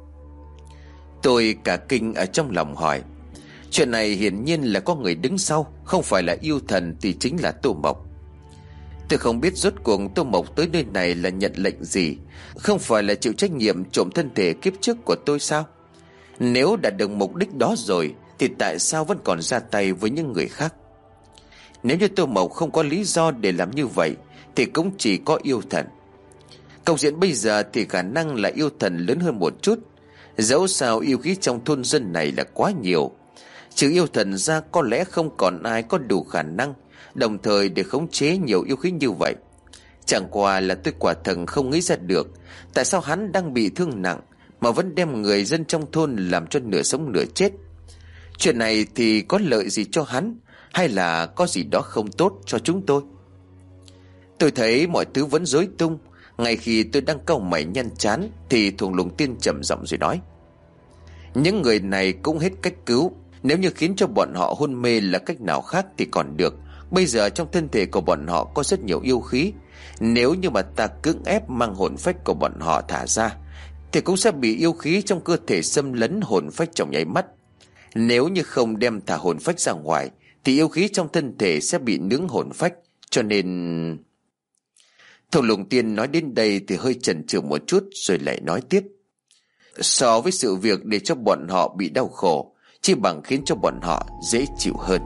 Tôi cả kinh ở trong lòng hỏi. Chuyện này hiển nhiên là có người đứng sau, không phải là yêu thần thì chính là Tô Mộc. Tôi không biết rốt cuộc Tô Mộc tới nơi này là nhận lệnh gì, không phải là chịu trách nhiệm trộm thân thể kiếp trước của tôi sao? Nếu đạt được mục đích đó rồi thì tại sao vẫn còn ra tay với những người khác? Nếu như Tô Mộc không có lý do để làm như vậy thì cũng chỉ có yêu thần. Cục diện bây giờ thì khả năng là yêu thần lớn hơn một chút. Dẫu sao yêu khí trong thôn dân này là quá nhiều, trừ yêu thần ra có lẽ không còn ai có đủ khả năng đồng thời để khống chế nhiều yêu khí như vậy. Chẳng qua là tôi quả thật không nghĩ ra được tại sao hắn đang bị thương nặng mà vẫn đem người dân trong thôn làm cho nửa sống nửa chết. Chuyện này thì có lợi gì cho hắn, hay là có gì đó không tốt cho chúng tôi? Tôi thấy mọi thứ vẫn rối tung. Ngay khi tôi đang cau mày nhăn chán thì Thuồng Luồng Tiên trầm giọng rồi nói, những người này cũng hết cách cứu. Nếu như khiến cho bọn họ hôn mê là cách nào khác thì còn được. Bây giờ trong thân thể của bọn họ có rất nhiều yêu khí. Nếu như mà ta cưỡng ép mang hồn phách của bọn họ thả ra thì cũng sẽ bị yêu khí trong cơ thể xâm lấn hồn phách trong nháy mắt. Nếu như không đem thả hồn phách ra ngoài thì yêu khí trong thân thể sẽ bị nướng hồn phách. Cho nên... Thuồng Luồng Tiên nói đến đây thì hơi chần chừ một chút rồi lại nói tiếp. So với sự việc để cho bọn họ bị đau khổ, chỉ bằng khiến cho bọn họ dễ chịu hơn.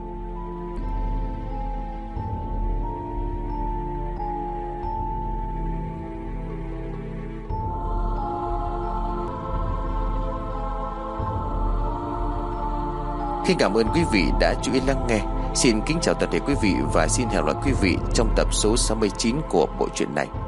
Xin cảm ơn quý vị đã chú ý lắng nghe. Xin kính chào toàn thể quý vị và xin hẹn gặp lại quý vị trong tập số sáu mươi chín của bộ truyện này.